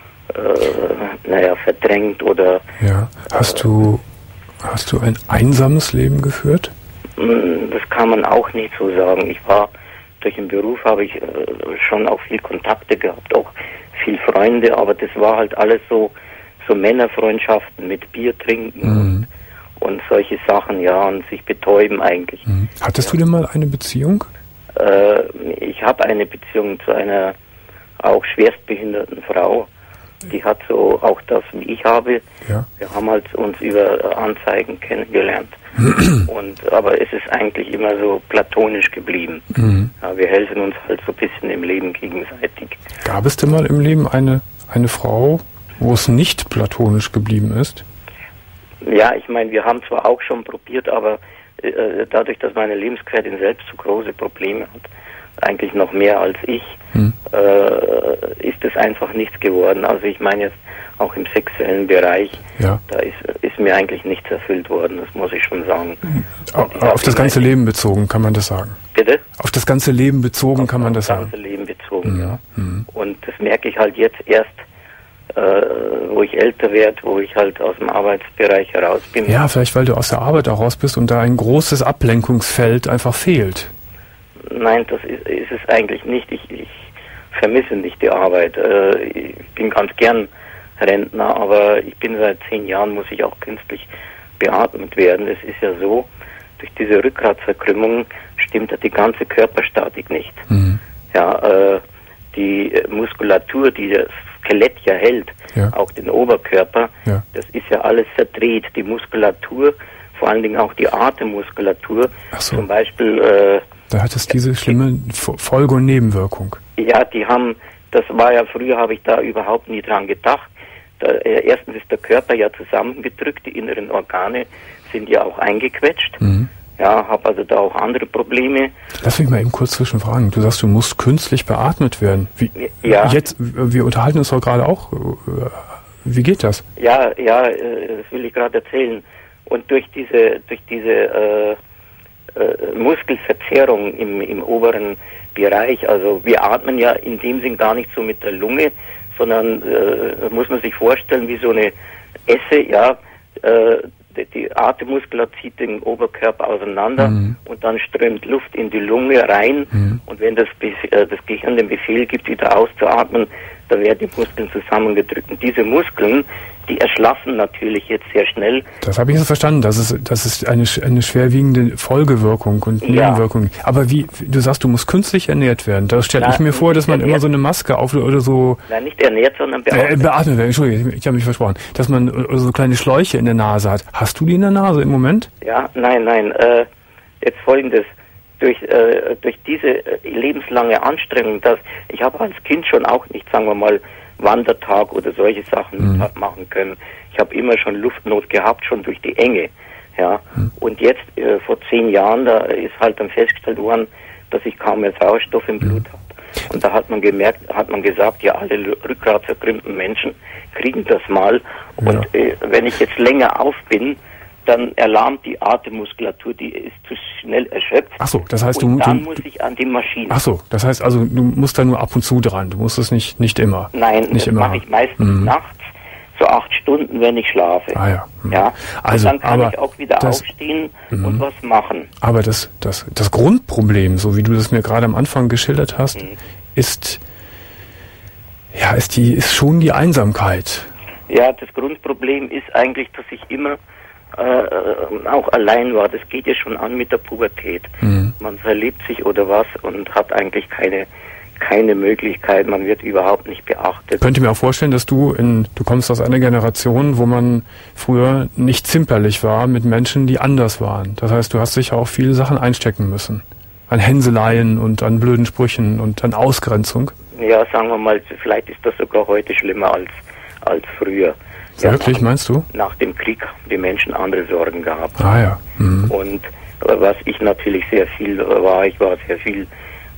äh, naja, verdrängt oder... Ja. Hast äh, du hast du ein einsames Leben geführt? Das kann man auch nicht so sagen. Ich war, durch den Beruf habe ich äh, schon auch viel Kontakte gehabt, auch viel Freunde, aber das war halt alles so, so Männerfreundschaften mit Bier trinken mhm. und, und solche Sachen, ja, und sich betäuben eigentlich. Mhm. Hattest ja. du denn mal eine Beziehung? Äh, ich habe eine Beziehung zu einer auch schwerstbehinderten Frau. Die hat so auch das, wie ich habe. Ja. Wir haben halt uns über Anzeigen kennengelernt. und aber es ist eigentlich immer so platonisch geblieben. Mhm. Ja, wir helfen uns halt so ein bisschen im Leben gegenseitig. Gab es denn mal im Leben eine, eine Frau, wo es nicht platonisch geblieben ist? Ja, ich meine, wir haben zwar auch schon probiert, aber äh, dadurch, dass meine Lebensgefährtin selbst so große Probleme hat, eigentlich noch mehr als ich, hm. äh, ist es einfach nichts geworden. Also ich meine jetzt auch im sexuellen Bereich, ja. da ist, ist mir eigentlich nichts erfüllt worden, das muss ich schon sagen. Auf, auf das ganze Leben bezogen kann man das sagen? Bitte? Auf das ganze Leben bezogen auf, kann man das sagen? Auf das ganze Leben bezogen, mhm. ja. Mhm. Und das merke ich halt jetzt erst, äh, wo ich älter werde, wo ich halt aus dem Arbeitsbereich heraus bin. Ja, vielleicht weil du aus der Arbeit auch raus bist und da ein großes Ablenkungsfeld einfach fehlt. Nein, das ist, ist es eigentlich nicht. Ich, ich vermisse nicht die Arbeit. Äh, ich bin ganz gern Rentner, aber ich bin seit zehn Jahren, muss ich auch künstlich beatmet werden. Es ist ja so, durch diese Rückgratverkrümmung stimmt ja die ganze Körperstatik nicht. Mhm. Ja, äh, die Muskulatur, die das Skelett ja hält, ja. auch den Oberkörper, ja. das ist ja alles verdreht. Die Muskulatur, vor allen Dingen auch die Atemmuskulatur, Ach so. zum Beispiel... Äh, Da hat es diese schlimme Folge- und Nebenwirkung. Ja, die haben, das war ja früher, habe ich da überhaupt nie dran gedacht. Da, äh, erstens ist der Körper ja zusammengedrückt, die inneren Organe sind ja auch eingequetscht. Mhm. Ja, habe also da auch andere Probleme. Lass mich mal eben kurz zwischenfragen. Du sagst, du musst künstlich beatmet werden. Wie, ja. Jetzt, wir unterhalten uns doch gerade auch. Wie geht das? Ja, ja, das will ich gerade erzählen. Und durch diese, durch diese äh, Äh, Muskelverzerrung im, im oberen Bereich. Also wir atmen ja in dem Sinn gar nicht so mit der Lunge, sondern äh, muss man sich vorstellen wie so eine Esse, ja, äh, die, die Atemmuskel zieht den Oberkörper auseinander mhm. und dann strömt Luft in die Lunge rein mhm. und wenn das, äh, das Gehirn den Befehl gibt, wieder auszuatmen, dann werden die Muskeln zusammengedrückt. Und diese Muskeln, die erschlaffen natürlich jetzt sehr schnell. Das habe ich jetzt verstanden. Das ist, das ist eine, eine schwerwiegende Folgewirkung und Nebenwirkung. Ja. Aber wie, du sagst, du musst künstlich ernährt werden. Da stelle ich mir vor, dass man ernährt. immer so eine Maske auf oder so... Nein, nicht ernährt, sondern beatmet. Äh, beatmet werden, Entschuldigung, ich habe mich versprochen. Dass man so kleine Schläuche in der Nase hat. Hast du die in der Nase im Moment? Ja, nein, nein. Äh, jetzt Folgendes. Durch, äh, durch diese lebenslange Anstrengung, dass ich habe als Kind schon auch nicht, sagen wir mal, Wandertag oder solche Sachen mhm. machen können. Ich habe immer schon Luftnot gehabt, schon durch die Enge. Ja. Mhm. Und jetzt, äh, vor zehn Jahren, da ist halt dann festgestellt worden, dass ich kaum mehr Sauerstoff im Blut habe. Und da hat man gemerkt, hat man gesagt, ja, alle rückgratzerkrümmten Menschen kriegen das mal. Ja. Und äh, wenn ich jetzt länger auf bin, dann erlahmt die Atemmuskulatur, die ist zu schnell erschöpft. Ach so, das heißt, und du dann du, muss ich an die Maschine. Ach so, das heißt also, du musst da nur ab und zu dran. Du musst es nicht nicht immer. Nein, nicht das immer. mache ich meistens mhm. nachts, so acht Stunden, wenn ich schlafe. Ah ja. Mhm. Ja. Also, und dann kann aber ich auch wieder das, aufstehen mhm. und was machen. Aber das das das Grundproblem, so wie du das mir gerade am Anfang geschildert hast, mhm. ist ja ist die ist schon die Einsamkeit. Ja, das Grundproblem ist eigentlich, dass ich immer Äh, auch allein war. Das geht ja schon an mit der Pubertät. Mhm. Man verliebt sich oder was und hat eigentlich keine keine Möglichkeit, man wird überhaupt nicht beachtet. Ich könnte mir auch vorstellen, dass du in du kommst aus einer Generation, wo man früher nicht zimperlich war mit Menschen, die anders waren. Das heißt, du hast sicher auch viele Sachen einstecken müssen. An Hänseleien und an blöden Sprüchen und an Ausgrenzung. Ja, sagen wir mal, vielleicht ist das sogar heute schlimmer als als früher. Ja, wirklich, nach, meinst du? Nach dem Krieg haben die Menschen andere Sorgen gehabt. Ah ja. Mhm. Und was ich natürlich sehr viel war, ich war sehr viel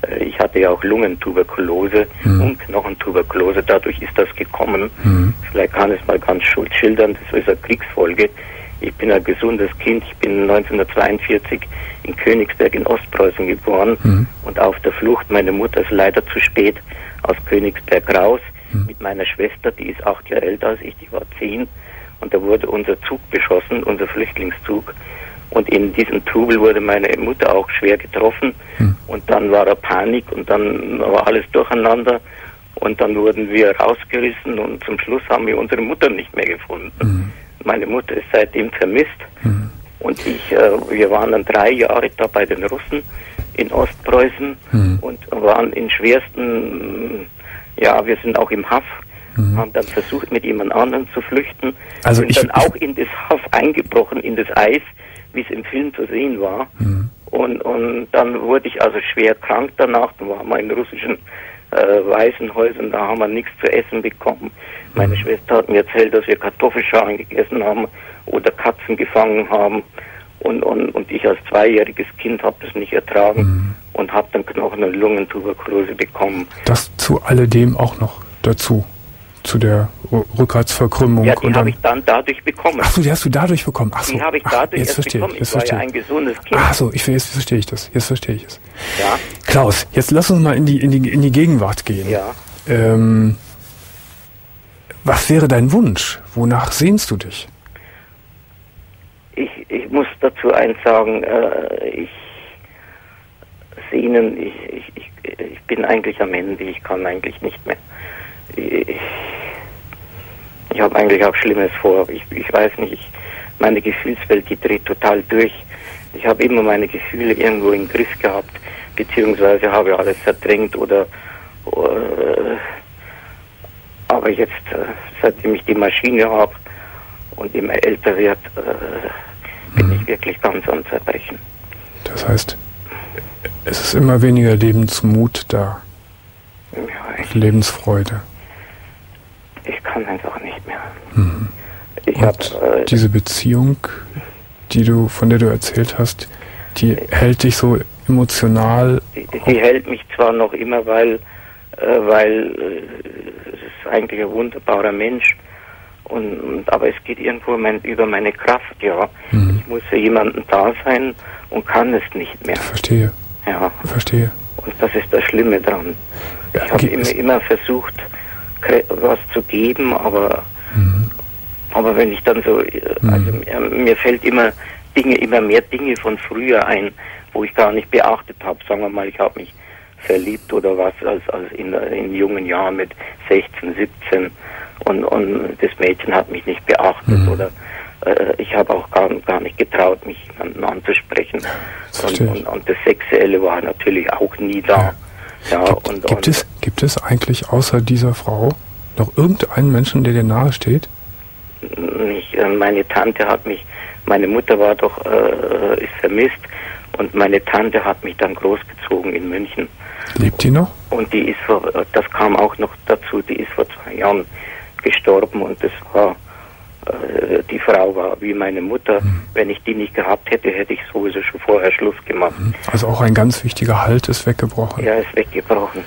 Ich hatte ja auch Lungentuberkulose mhm. und Knochentuberkulose, dadurch ist das gekommen. Mhm. Vielleicht kann ich es mal ganz schildern, das ist eine Kriegsfolge. Ich bin ein gesundes Kind, ich bin neunzehnhundertzweiundvierzig in Königsberg in Ostpreußen geboren mhm. und auf der Flucht, meine Mutter ist leider zu spät aus Königsberg raus, mhm. mit meiner Schwester, die ist acht Jahre älter als ich, die war zehn, und da wurde unser Zug beschossen, unser Flüchtlingszug. Und in diesem Trubel wurde meine Mutter auch schwer getroffen. Hm. Und dann war er Panik und dann war alles durcheinander. Und dann wurden wir rausgerissen und zum Schluss haben wir unsere Mutter nicht mehr gefunden. Hm. Meine Mutter ist seitdem vermisst. Hm. Und ich, äh, wir waren dann drei Jahre da bei den Russen in Ostpreußen hm. und waren in schwersten, ja, wir sind auch im Haff, hm. haben dann versucht, mit jemand anderem zu flüchten. Also sind ich, dann auch in das Haff eingebrochen, in das Eis, wie es im Film zu sehen war. Mhm. Und, und dann wurde ich also schwer krank danach. Dann waren wir in russischen äh, Waisenhäusern, da haben wir nichts zu essen bekommen. Meine mhm. Schwester hat mir erzählt, dass wir Kartoffelschalen gegessen haben oder Katzen gefangen haben. Und, und, und ich als zweijähriges Kind habe das nicht ertragen mhm. und habe dann Knochen- und Lungentuberkulose bekommen. Das zu alledem auch noch dazu? Zu der Rückgratsverkrümmung. Ja, die habe ich dann dadurch bekommen. Ach so, die hast du dadurch bekommen. Ach so. Die habe ich dadurch Ach, jetzt erst verstehe bekommen. Ich, jetzt ich war verstehe. ja ein gesundes Kind. Ach so, ich, jetzt verstehe ich das. Jetzt verstehe ich es. Ja. Klaus, jetzt lass uns mal in die, in die, in die Gegenwart gehen. Ja. Ähm, was wäre dein Wunsch? Wonach sehnst du dich? Ich, ich muss dazu eins sagen, äh, ich sehnen, ich, ich, ich, ich bin eigentlich am Ende, ich kann eigentlich nicht mehr. Ich, ich habe eigentlich auch Schlimmes vor. Ich, ich weiß nicht, ich, meine Gefühlswelt, die dreht total durch. Ich habe immer meine Gefühle irgendwo im Griff gehabt, beziehungsweise habe alles verdrängt oder, oder aber jetzt, seitdem ich die Maschine habe und immer älter wird, bin ich wirklich ganz am Zerbrechen. Das heißt, es ist immer weniger Lebensmut da. Ja, ich, Lebensfreude. Ich kann einfach nicht mehr. Mhm. Ich Und hab, äh, diese Beziehung, die du, von der du erzählt hast, die hält dich so emotional. Die, die hält mich zwar noch immer, weil, äh, weil äh, es ist eigentlich ein wunderbarer Mensch. Und, und aber es geht irgendwo mein, über meine Kraft, ja. Mhm. Ich muss für jemanden da sein und kann es nicht mehr. Verstehe. Ja. Verstehe. Und das ist das Schlimme dran. Ja, ich habe immer, immer versucht, was zu geben, aber mhm. aber wenn ich dann so, also mhm. mir, mir fällt immer Dinge, immer mehr Dinge von früher ein, wo ich gar nicht beachtet habe. Sagen wir mal, ich habe mich verliebt oder was, als, als in, in jungen Jahren mit sechzehn, siebzehn und, und das Mädchen hat mich nicht beachtet mhm. oder äh, ich habe auch gar, gar nicht getraut, mich jemanden anzusprechen. Und, und, und das Sexuelle war natürlich auch nie da. Ja. Ja, gibt, und, gibt, und es, gibt es eigentlich außer dieser Frau noch irgendeinen Menschen, der dir nahe steht? Ich, äh, meine Tante hat mich, meine Mutter war doch, äh, ist vermisst und meine Tante hat mich dann großgezogen in München. Lebt die noch? Und die ist vor, das kam auch noch dazu, die ist vor zwei Jahren gestorben und das war, äh, die Frau war wie meine Mutter. Mhm. Wenn ich die nicht gehabt hätte, hätte ich sowieso schon vorher Schluss gemacht. Also auch ein ganz wichtiger Halt ist weggebrochen. Ja, ist weggebrochen.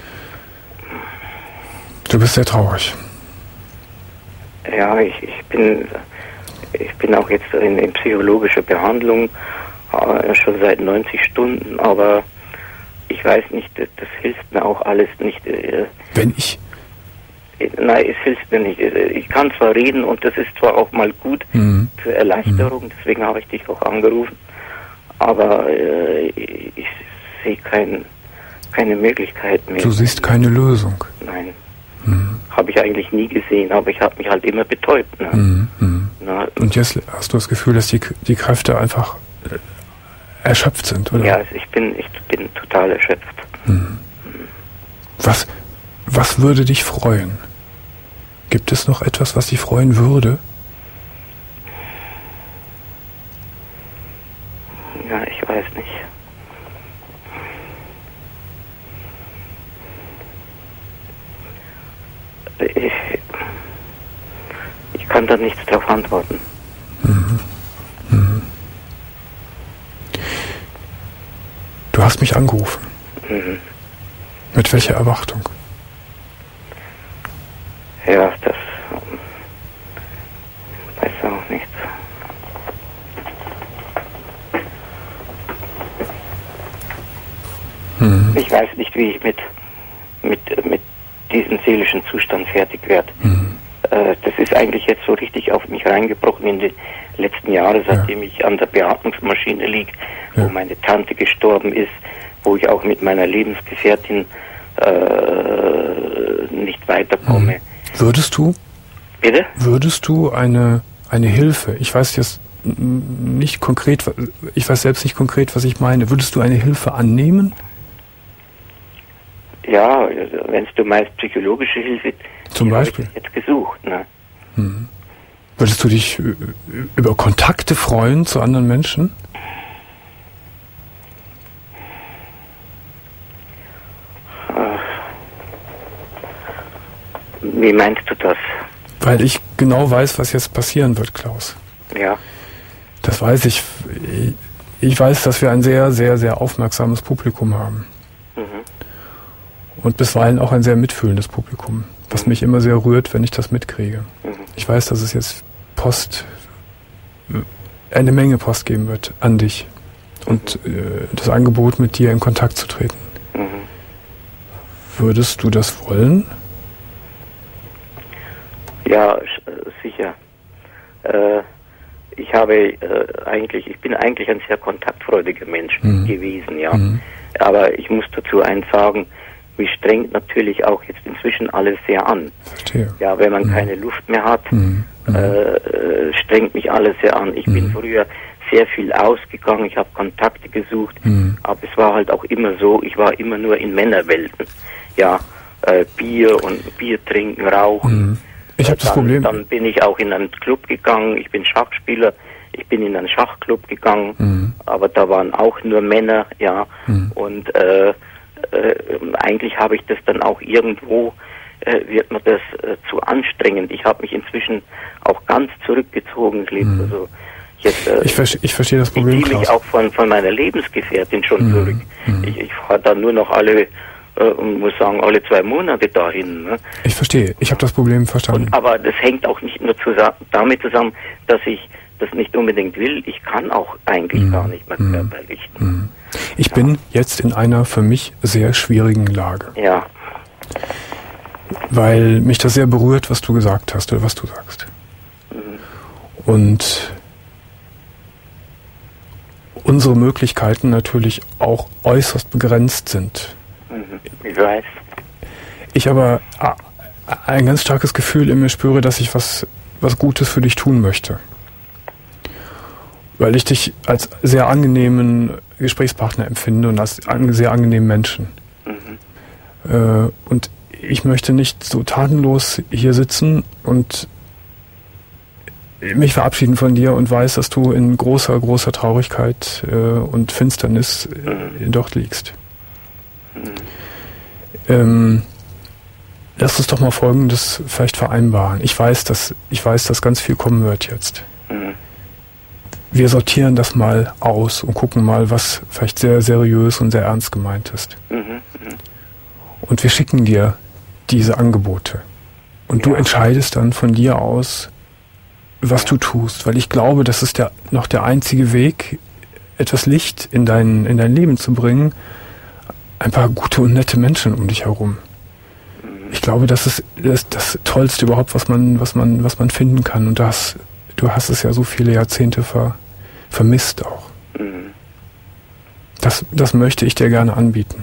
Du bist sehr traurig. Ja, ich, ich bin ich bin auch jetzt in, in psychologischer Behandlung, äh, schon seit neunzig Stunden, aber ich weiß nicht, das, das hilft mir auch alles nicht. Äh, Wenn ich... Nein, es hilft mir nicht. Ich kann zwar reden und das ist zwar auch mal gut mhm. für Erleichterung, mhm. deswegen habe ich dich auch angerufen, aber äh, ich, ich sehe kein, keine Möglichkeit mehr. Du siehst keine Lösung? Nein. Mhm. Habe ich eigentlich nie gesehen, aber ich habe mich halt immer betäubt. Ne? Mhm. Mhm. Na, und jetzt hast du das Gefühl, dass die, die Kräfte einfach erschöpft sind, oder? Ja, also ich bin, ich bin total erschöpft. Mhm. Was, was würde dich freuen? Gibt es noch etwas, was dich freuen würde? Ja, ich weiß nicht. Ich, ich kann da nichts drauf antworten. Mhm. Mhm. Du hast mich angerufen. Mhm. Mit welcher Erwartung? Ja, das weiß ich auch nicht. Mhm. Ich weiß nicht, wie ich mit, mit, mit diesem seelischen Zustand fertig werde. Mhm. Äh, das ist eigentlich jetzt so richtig auf mich reingebrochen in die letzten Jahre, seitdem ja. ich an der Beatmungsmaschine liege, ja. wo meine Tante gestorben ist, wo ich auch mit meiner Lebensgefährtin äh, nicht weiterkomme. Mhm. Würdest du? Bitte? Würdest du eine, eine Hilfe, ich weiß jetzt nicht konkret, ich weiß selbst nicht konkret, was ich meine, würdest du eine Hilfe annehmen? Ja, wenn du meinst psychologische Hilfe, zum Beispiel habe ich jetzt gesucht. Ne? Hm. Würdest du dich über Kontakte freuen zu anderen Menschen? Wie meinst du das? Weil ich genau weiß, was jetzt passieren wird, Klaus. Ja. Das weiß ich. Ich weiß, dass wir ein sehr, sehr, sehr aufmerksames Publikum haben. Mhm. Und bisweilen auch ein sehr mitfühlendes Publikum, was mhm. mich immer sehr rührt, wenn ich das mitkriege. Mhm. Ich weiß, dass es jetzt Post, eine Menge Post geben wird an dich und mhm. äh, das Angebot, mit dir in Kontakt zu treten. Mhm. Würdest du das wollen? Ja, sicher. Äh, ich habe äh, eigentlich, ich bin eigentlich ein sehr kontaktfreudiger Mensch mhm. gewesen, ja. Mhm. Aber ich muss dazu eins sagen, mich strengt natürlich auch jetzt inzwischen alles sehr an. Verstehe. Ja, wenn man mhm. keine Luft mehr hat, mhm. äh, strengt mich alles sehr an. Ich mhm. bin früher sehr viel ausgegangen, ich habe Kontakte gesucht, mhm. aber es war halt auch immer so, ich war immer nur in Männerwelten. Ja, äh, Bier und Bier trinken, rauchen. Mhm. Ich habe das dann, Problem. Dann bin ich auch in einen Club gegangen, ich bin Schachspieler, ich bin in einen Schachclub gegangen, mhm. aber da waren auch nur Männer, ja, mhm. und äh, äh, eigentlich habe ich das dann auch irgendwo, äh, wird mir das äh, zu anstrengend. Ich habe mich inzwischen auch ganz zurückgezogen, ich lebe mhm. also jetzt, äh, ich, ver- ich verstehe das Problem, ich ziehe mich Klaus. auch von, von meiner Lebensgefährtin schon mhm. zurück. Mhm. Ich, ich fahre dann nur noch alle und muss sagen, alle zwei Monate dahin. Ne? Ich verstehe, ich habe das Problem verstanden. Und, aber das hängt auch nicht nur zusammen, damit zusammen, dass ich das nicht unbedingt will. Ich kann auch eigentlich mm. gar nicht mehr mm. körperlich. Mm. Ich ja. bin jetzt in einer für mich sehr schwierigen Lage. Ja. Weil mich das sehr berührt, was du gesagt hast oder was du sagst. Mm. Und unsere Möglichkeiten natürlich auch äußerst begrenzt sind. Ich weiß. Ich aber ein ganz starkes Gefühl in mir spüre, dass ich was, was Gutes für dich tun möchte. Weil ich dich als sehr angenehmen Gesprächspartner empfinde und als an, sehr angenehmen Menschen. Mhm. Äh, und ich möchte nicht so tatenlos hier sitzen und mich verabschieden von dir und weiß, dass du in großer, großer Traurigkeit äh, und Finsternis äh, mhm. dort liegst. Mhm. Ähm, lass uns doch mal Folgendes vielleicht vereinbaren. Ich weiß, dass ich weiß, dass ganz viel kommen wird jetzt. Mhm. Wir sortieren das mal aus und gucken mal, was vielleicht sehr seriös und sehr ernst gemeint ist. Mhm. Mhm. Und wir schicken dir diese Angebote. Und ja. du entscheidest dann von dir aus, was ja. du tust. Weil ich glaube, das ist der, noch der einzige Weg, etwas Licht in dein, in dein Leben zu bringen. Ein paar gute und nette Menschen um dich herum. Ich glaube, das ist das, das Tollste überhaupt, was man, was man, was man finden kann. Und das, du hast es ja so viele Jahrzehnte ver, vermisst auch. Mhm. Das, das möchte ich dir gerne anbieten.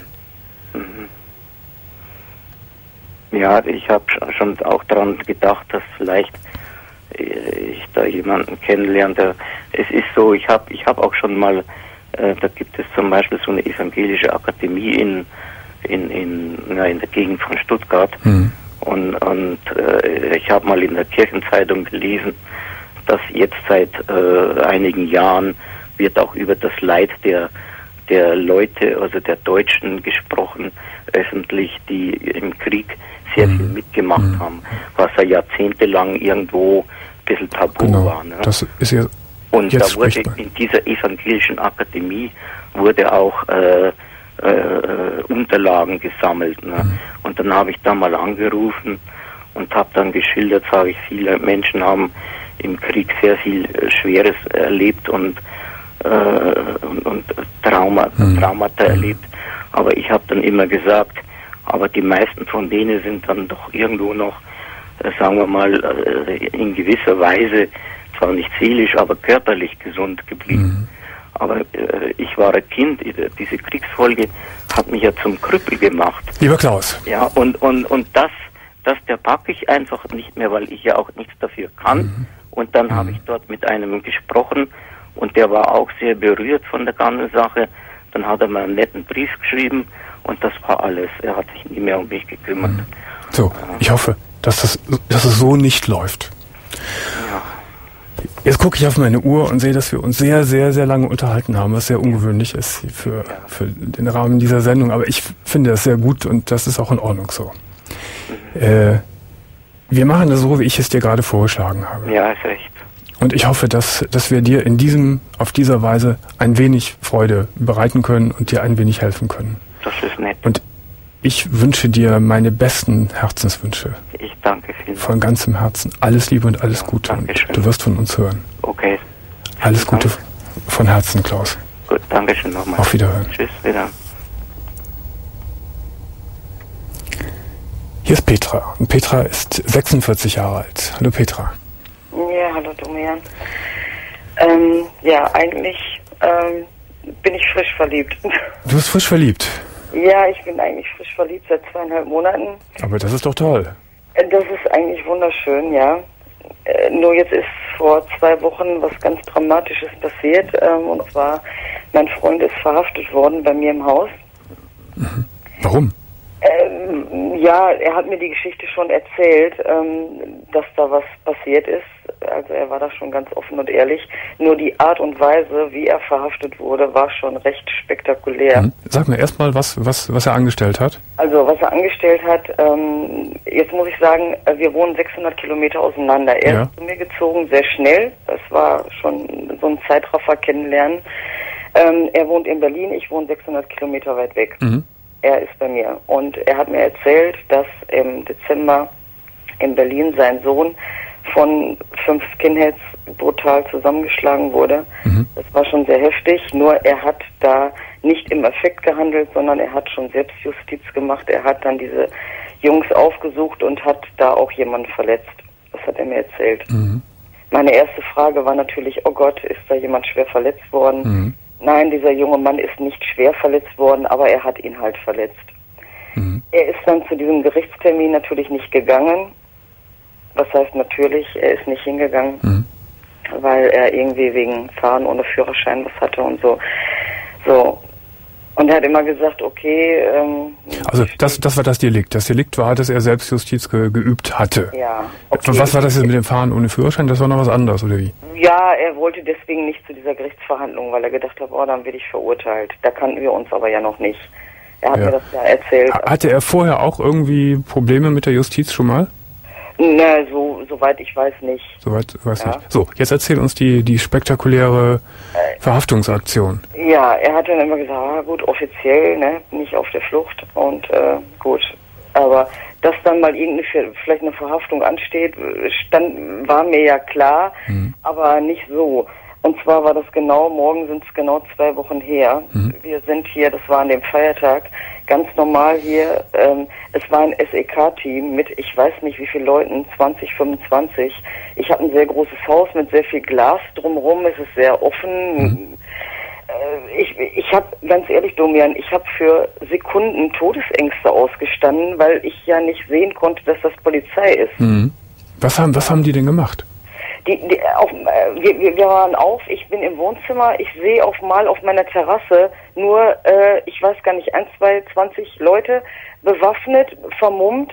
Mhm. Ja, ich habe schon auch daran gedacht, dass vielleicht ich da jemanden kennenlerne. Es ist so, ich habe, ich habe auch schon mal da gibt es zum Beispiel so eine evangelische Akademie in in in, na, in der Gegend von Stuttgart. Mhm. Und, und äh, ich habe mal in der Kirchenzeitung gelesen, dass jetzt seit äh, einigen Jahren wird auch über das Leid der der Leute, also der Deutschen gesprochen, öffentlich, die im Krieg sehr mhm. viel mitgemacht mhm. haben, was ja jahrzehntelang irgendwo ein bisschen tabu genau. war. Ne? Das ist ja Und Jetzt da wurde in dieser evangelischen Akademie wurde auch äh, äh, Unterlagen gesammelt. Ne? Mhm. Und dann habe ich da mal angerufen und habe dann geschildert, sage ich, viele Menschen haben im Krieg sehr viel äh, Schweres erlebt und, äh, und, und Trauma, mhm. Traumata mhm. erlebt. Aber ich habe dann immer gesagt, aber die meisten von denen sind dann doch irgendwo noch, äh, sagen wir mal, äh, in gewisser Weise, zwar nicht seelisch, aber körperlich gesund geblieben. Mhm. Aber äh, ich war ein Kind, diese Kriegsfolge hat mich ja zum Krüppel gemacht. Lieber Klaus. Ja, und, und, und das, das der packe ich einfach nicht mehr, weil ich ja auch nichts dafür kann. Mhm. Und dann mhm. habe ich dort mit einem gesprochen und der war auch sehr berührt von der ganzen Sache. Dann hat er mir einen netten Brief geschrieben und das war alles. Er hat sich nie mehr um mich gekümmert. Mhm. So, ich hoffe, dass das, dass es so nicht läuft. Ja. Jetzt gucke ich auf meine Uhr und sehe, dass wir uns sehr, sehr, sehr lange unterhalten haben, was sehr ungewöhnlich ist für, für den Rahmen dieser Sendung. Aber ich finde das sehr gut und das ist auch in Ordnung so. Mhm. Äh, wir machen das so, wie ich es dir gerade vorgeschlagen habe. Ja, ist recht. Und ich hoffe, dass, dass wir dir in diesem, auf dieser Weise ein wenig Freude bereiten können und dir ein wenig helfen können. Das ist nett. Und ich wünsche dir meine besten Herzenswünsche. Ich danke vielen Von ganzem Herzen. Alles Liebe und alles ja, Gute. Und du wirst von uns hören. Okay. Alles vielen Gute Dank. Von Herzen, Klaus. Gut, danke schön nochmal. Auf Wiederhören. Tschüss, wieder. Hier ist Petra. Und Petra ist sechsundvierzig Jahre alt. Hallo Petra. Ja, hallo Domian. Ähm, ja, eigentlich ähm, bin ich frisch verliebt. Du bist frisch verliebt? Ja, ich bin eigentlich frisch verliebt seit zweieinhalb Monaten. Aber das ist doch toll. Das ist eigentlich wunderschön, ja. Äh, nur jetzt ist vor zwei Wochen was ganz Dramatisches passiert. Ähm, und zwar, mein Freund ist verhaftet worden bei mir im Haus. Mhm. Warum? Ähm, ja, er hat mir die Geschichte schon erzählt, ähm, dass da was passiert ist. Also er war da schon ganz offen und ehrlich. Nur die Art und Weise, wie er verhaftet wurde, war schon recht spektakulär. Mhm. Sag mir erstmal, was, was, was er angestellt hat. Also was er angestellt hat, ähm, jetzt muss ich sagen, wir wohnen sechshundert Kilometer auseinander. Er ja. ist zu mir gezogen, sehr schnell. Das war schon so ein Zeitraffer kennenlernen. Ähm, er wohnt in Berlin, ich wohne sechshundert Kilometer weit weg. Mhm. Er ist bei mir und er hat mir erzählt, dass im Dezember in Berlin sein Sohn von fünf Skinheads brutal zusammengeschlagen wurde. Mhm. Das war schon sehr heftig, nur er hat da nicht im Affekt gehandelt, sondern er hat schon Selbstjustiz gemacht. Er hat dann diese Jungs aufgesucht und hat da auch jemanden verletzt. Das hat er mir erzählt. Mhm. Meine erste Frage war natürlich, oh Gott, ist da jemand schwer verletzt worden? Mhm. Nein, dieser junge Mann ist nicht schwer verletzt worden, aber er hat ihn halt verletzt. Mhm. Er ist dann zu diesem Gerichtstermin natürlich nicht gegangen. Was heißt natürlich, er ist nicht hingegangen, mhm. weil er irgendwie wegen Fahren ohne Führerschein was hatte und so. So. Und er hat immer gesagt, okay. Ähm, also das, das war das Delikt. Das Delikt war, dass er Selbstjustiz ge, geübt hatte. Ja. Okay. Was war das jetzt mit dem Fahren ohne Führerschein? Das war noch was anderes, oder wie? Ja, er wollte deswegen nicht zu dieser Gerichtsverhandlung, weil er gedacht hat, oh, dann werde ich verurteilt. Da kannten wir uns aber ja noch nicht. Er hat ja. mir das ja erzählt. Hatte er vorher auch irgendwie Probleme mit der Justiz schon mal? Na, so, soweit ich weiß nicht. Soweit weiß ja. nicht. So, jetzt erzähl uns die, die spektakuläre äh, Verhaftungsaktion. Ja, er hat dann immer gesagt, ah, gut, offiziell, ne, nicht auf der Flucht und äh, gut. Aber dass dann mal irgendwie vielleicht eine Verhaftung ansteht, stand, war mir ja klar, mhm. aber nicht so. Und zwar war das genau, morgen sind es genau zwei Wochen her. Mhm. Wir sind hier, das war an dem Feiertag, ganz normal hier. Ähm, es war ein S E K-Team mit, ich weiß nicht wie viele Leuten, zwanzig, fünfundzwanzig. Ich habe ein sehr großes Haus mit sehr viel Glas drumherum. Es ist sehr offen. Mhm. Äh, ich ich habe, ganz ehrlich, Domian, ich habe für Sekunden Todesängste ausgestanden, weil ich ja nicht sehen konnte, dass das Polizei ist. Mhm. Was haben, was haben die denn gemacht? Die, die, auf, äh, wir, wir waren auf, ich bin im Wohnzimmer, ich sehe auf mal auf meiner Terrasse nur, äh, ich weiß gar nicht, ein, zwei, zwanzig Leute, bewaffnet, vermummt,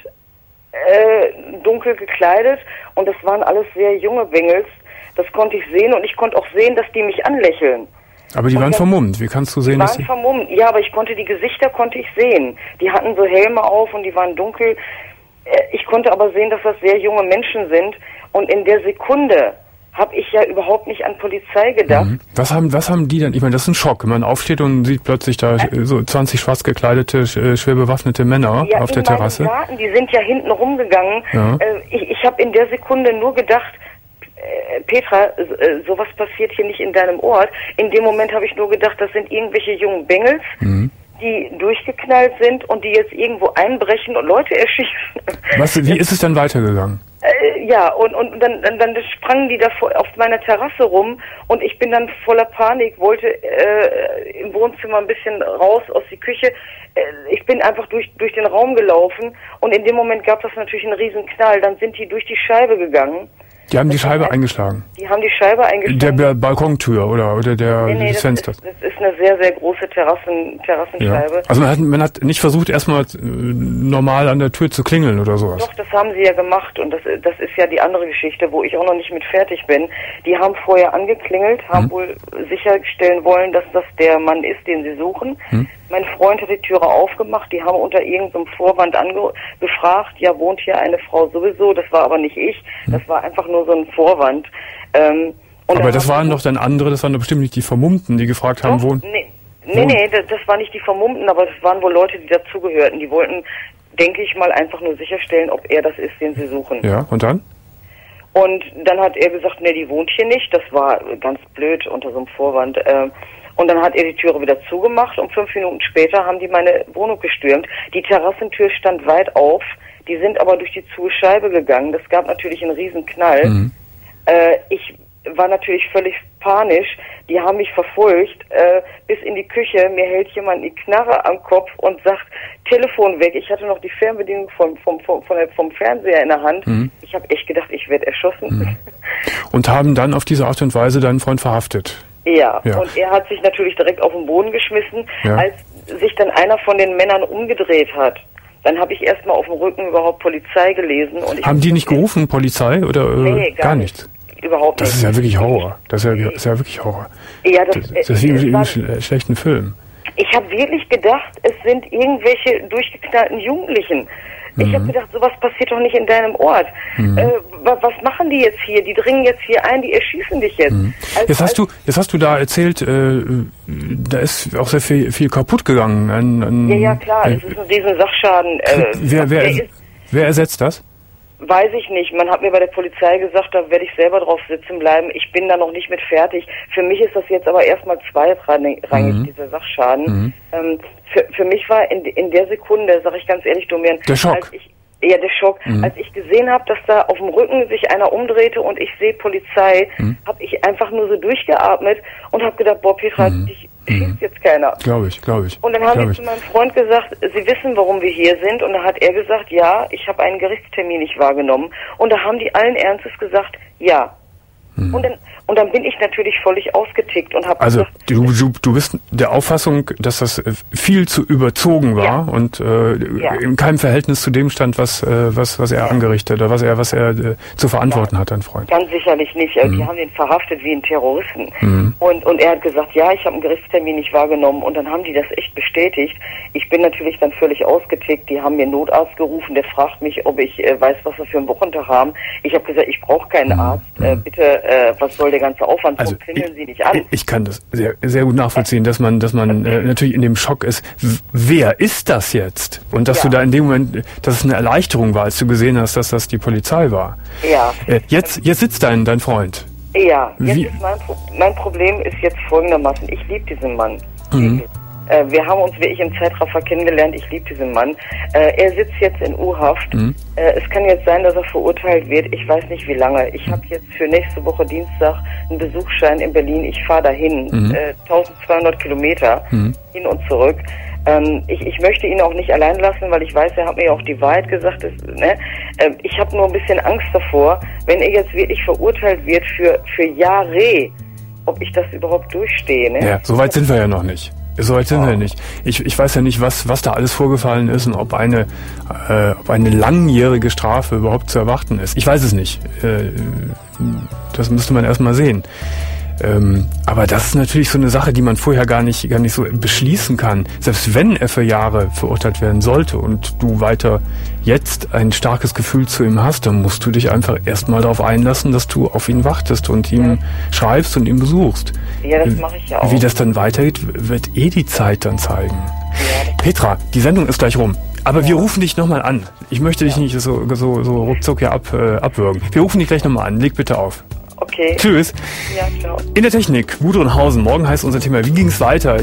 äh, dunkel gekleidet und das waren alles sehr junge Bengels. Das konnte ich sehen und ich konnte auch sehen, dass die mich anlächeln. Aber die und waren dann, vermummt, wie kannst du sehen, die dass waren die... vermummt, ja, aber ich konnte die Gesichter konnte ich sehen. Die hatten so Helme auf und die waren dunkel. Ich konnte aber sehen, dass das sehr junge Menschen sind. Und in der Sekunde, habe ich ja überhaupt nicht an Polizei gedacht. Mhm. Was haben, was haben die denn? Ich meine, das ist ein Schock, wenn man aufsteht und sieht plötzlich da äh, so zwanzig schwarz gekleidete, äh, schwer bewaffnete Männer ja, auf der Terrasse. Garten, die sind ja hinten rumgegangen. Ja. Äh, ich ich habe in der Sekunde nur gedacht, äh, Petra, äh, sowas passiert hier nicht in deinem Ort. In dem Moment habe ich nur gedacht, das sind irgendwelche jungen Bengels, mhm. die durchgeknallt sind und die jetzt irgendwo einbrechen und Leute erschießen. Was, wie ist es dann weitergegangen? Äh, ja, und, und dann, dann, dann sprangen die da vor, auf meiner Terrasse rum und ich bin dann voller Panik, wollte äh, im Wohnzimmer ein bisschen raus aus der Küche. Äh, ich bin einfach durch, durch den Raum gelaufen und in dem Moment gab es natürlich einen riesen Knall. Dann sind die durch die Scheibe gegangen. Die haben die Scheibe heißt, eingeschlagen? Die haben die Scheibe eingeschlagen. Der Balkontür oder, oder der, nee, nee, des das Fensters? Ist, das ist eine sehr, sehr große Terrassen, Terrassenscheibe. Ja. Also man hat, man hat nicht versucht, erstmal äh, normal an der Tür zu klingeln oder sowas? Doch, das haben sie ja gemacht und das, das ist ja die andere Geschichte, wo ich auch noch nicht mit fertig bin. Die haben vorher angeklingelt, haben hm. wohl sicherstellen wollen, dass das der Mann ist, den sie suchen. Hm. Mein Freund hat die Türe aufgemacht, die haben unter irgendeinem Vorwand angefragt, ja, wohnt hier eine Frau sowieso, das war aber nicht ich, hm. das war einfach nur so ein Vorwand. Ähm, und aber das waren doch dann andere, das waren doch bestimmt nicht die Vermummten, die gefragt haben, wo... Nee, nee, nee, das, das war nicht die Vermummten, aber das waren wohl Leute, die dazugehörten. Die wollten, denke ich mal, einfach nur sicherstellen, ob er das ist, den sie suchen. Ja, und dann? Und dann hat er gesagt, nee, die wohnt hier nicht. Das war ganz blöd unter so einem Vorwand. Ähm, Und dann hat er die Türe wieder zugemacht und fünf Minuten später haben die meine Wohnung gestürmt. Die Terrassentür stand weit auf, die sind aber durch die zu Scheibe gegangen. Das gab natürlich einen riesen Knall. Mhm. Äh, ich war natürlich völlig panisch. Die haben mich verfolgt äh, bis in die Küche. Mir hält jemand die Knarre am Kopf und sagt, Telefon weg. Ich hatte noch die Fernbedienung vom, vom, vom, vom Fernseher in der Hand. Mhm. Ich habe echt gedacht, ich werde erschossen. Mhm. Und haben dann auf diese Art und Weise deinen Freund verhaftet? Ja, ja, und er hat sich natürlich direkt auf den Boden geschmissen, ja. Als sich dann einer von den Männern umgedreht hat. Dann habe ich erstmal auf dem Rücken überhaupt Polizei gelesen. Und ich haben die nicht gerufen, Polizei? Oder äh, nee, gar, gar nicht. nicht? Überhaupt das nicht. Das ist ja wirklich Horror. Das ist ja, das ist ja wirklich Horror. Ja, das, das, das ist wie in einem schl schlechten Film. Ich habe wirklich gedacht, es sind irgendwelche durchgeknallten Jugendlichen. Ich mhm. habe gedacht, sowas passiert doch nicht in deinem Ort. Mhm. Äh, was, was machen die jetzt hier? Die dringen jetzt hier ein, die erschießen dich jetzt. Mhm. Als, jetzt hast du, jetzt hast du da erzählt, äh, da ist auch sehr viel, viel kaputt gegangen. An, an, ja, ja, klar, es äh, ist ein riesen Sachschaden. Äh, wer, wer, ist, wer ersetzt das? Weiß ich nicht. Man hat mir bei der Polizei gesagt, da werde ich selber drauf sitzen bleiben. Ich bin da noch nicht mit fertig. Für mich ist das jetzt aber erstmal zweitrangig, mhm. dieser Sachschaden. Mhm. Ähm, für, für mich war in, in der Sekunde, sage ich ganz ehrlich, Domian, der Schock. Als ich, ja, der Schock. Mhm. Als ich gesehen habe, dass da auf dem Rücken sich einer umdrehte und ich sehe Polizei, mhm. habe ich einfach nur so durchgeatmet und habe gedacht, boah, Petra, mhm. dich schießt jetzt keiner. Glaube ich, glaube ich. Und dann haben glaub wir ich. zu meinem Freund gesagt, sie wissen, warum wir hier sind. Und dann hat er gesagt, ja, ich habe einen Gerichtstermin nicht wahrgenommen. Und da haben die allen Ernstes gesagt, ja. Mhm. Und dann und dann bin ich natürlich völlig ausgetickt und habe also gesagt, du, du du bist der Auffassung, dass das viel zu überzogen war, ja. und äh, ja. in keinem Verhältnis zu dem stand, was äh, was was er ja. angerichtet oder was er was er äh, zu verantworten ja. hat, dein Freund. Ganz sicherlich nicht. Mhm. Die haben ihn verhaftet wie einen Terroristen. Mhm. Und und er hat gesagt, ja, ich habe einen Gerichtstermin nicht wahrgenommen. Und dann haben die das echt bestätigt. Ich bin natürlich dann völlig ausgetickt. Die haben mir einen Notarzt gerufen. Der fragt mich, ob ich äh, weiß, was wir für einen Wochentag haben. Ich habe gesagt, ich brauche keinen mhm. Arzt. Äh, bitte, äh, was soll der ganze Aufwand? Also klingeln Sie nicht an. Ich kann das sehr, sehr gut nachvollziehen, dass man, dass man äh, natürlich in dem Schock ist. Wer ist das jetzt? Und dass ja. du da in dem Moment, dass es eine Erleichterung war, als du gesehen hast, dass das die Polizei war. Ja. Äh, jetzt, jetzt sitzt dein, dein Freund. Ja. Jetzt Wie? ist mein, Pro mein Problem ist jetzt folgendermaßen. Ich liebe diesen Mann. Mhm. Äh, wir haben uns wirklich im Zeitraffer kennengelernt. Ich liebe diesen Mann. Äh, er sitzt jetzt in U-Haft. Mhm. Äh, es kann jetzt sein, dass er verurteilt wird. Ich weiß nicht, wie lange. Ich mhm. habe jetzt für nächste Woche Dienstag einen Besuchsschein in Berlin. Ich fahre dahin. Mhm. Äh, eintausendzweihundert Kilometer mhm. hin und zurück. Ähm, ich, ich möchte ihn auch nicht allein lassen, weil ich weiß, er hat mir auch die Wahrheit gesagt. Dass, ne? äh, ich habe nur ein bisschen Angst davor, wenn er jetzt wirklich verurteilt wird für, für Jahre, ob ich das überhaupt durchstehe. Ne? Ja, so weit sind wir ja noch nicht. So weit sind oh. wir nicht. Ich, ich weiß ja nicht, was, was da alles vorgefallen ist und ob eine, äh, ob eine langjährige Strafe überhaupt zu erwarten ist. Ich weiß es nicht. Äh, das müsste man erst mal sehen. Ähm, aber das ist natürlich so eine Sache, die man vorher gar nicht, gar nicht so beschließen kann. Selbst wenn er für Jahre verurteilt werden sollte und du weiter jetzt ein starkes Gefühl zu ihm hast, dann musst du dich einfach erstmal darauf einlassen, dass du auf ihn wartest und ihm ja. schreibst und ihn besuchst. Ja, das mache ich ja auch. Wie das dann weitergeht, wird eh die Zeit dann zeigen. Ja, Petra, die Sendung ist gleich rum. Aber ja. wir rufen dich nochmal an. Ich möchte dich ja. nicht so, so, so ruckzuck hier ab, äh, abwürgen. Wir rufen dich gleich nochmal an. Leg bitte auf. Okay. Tschüss. Ja, ciao. In der Technik, Gudrun Hausen. Morgen heißt unser Thema, wie ging es weiter?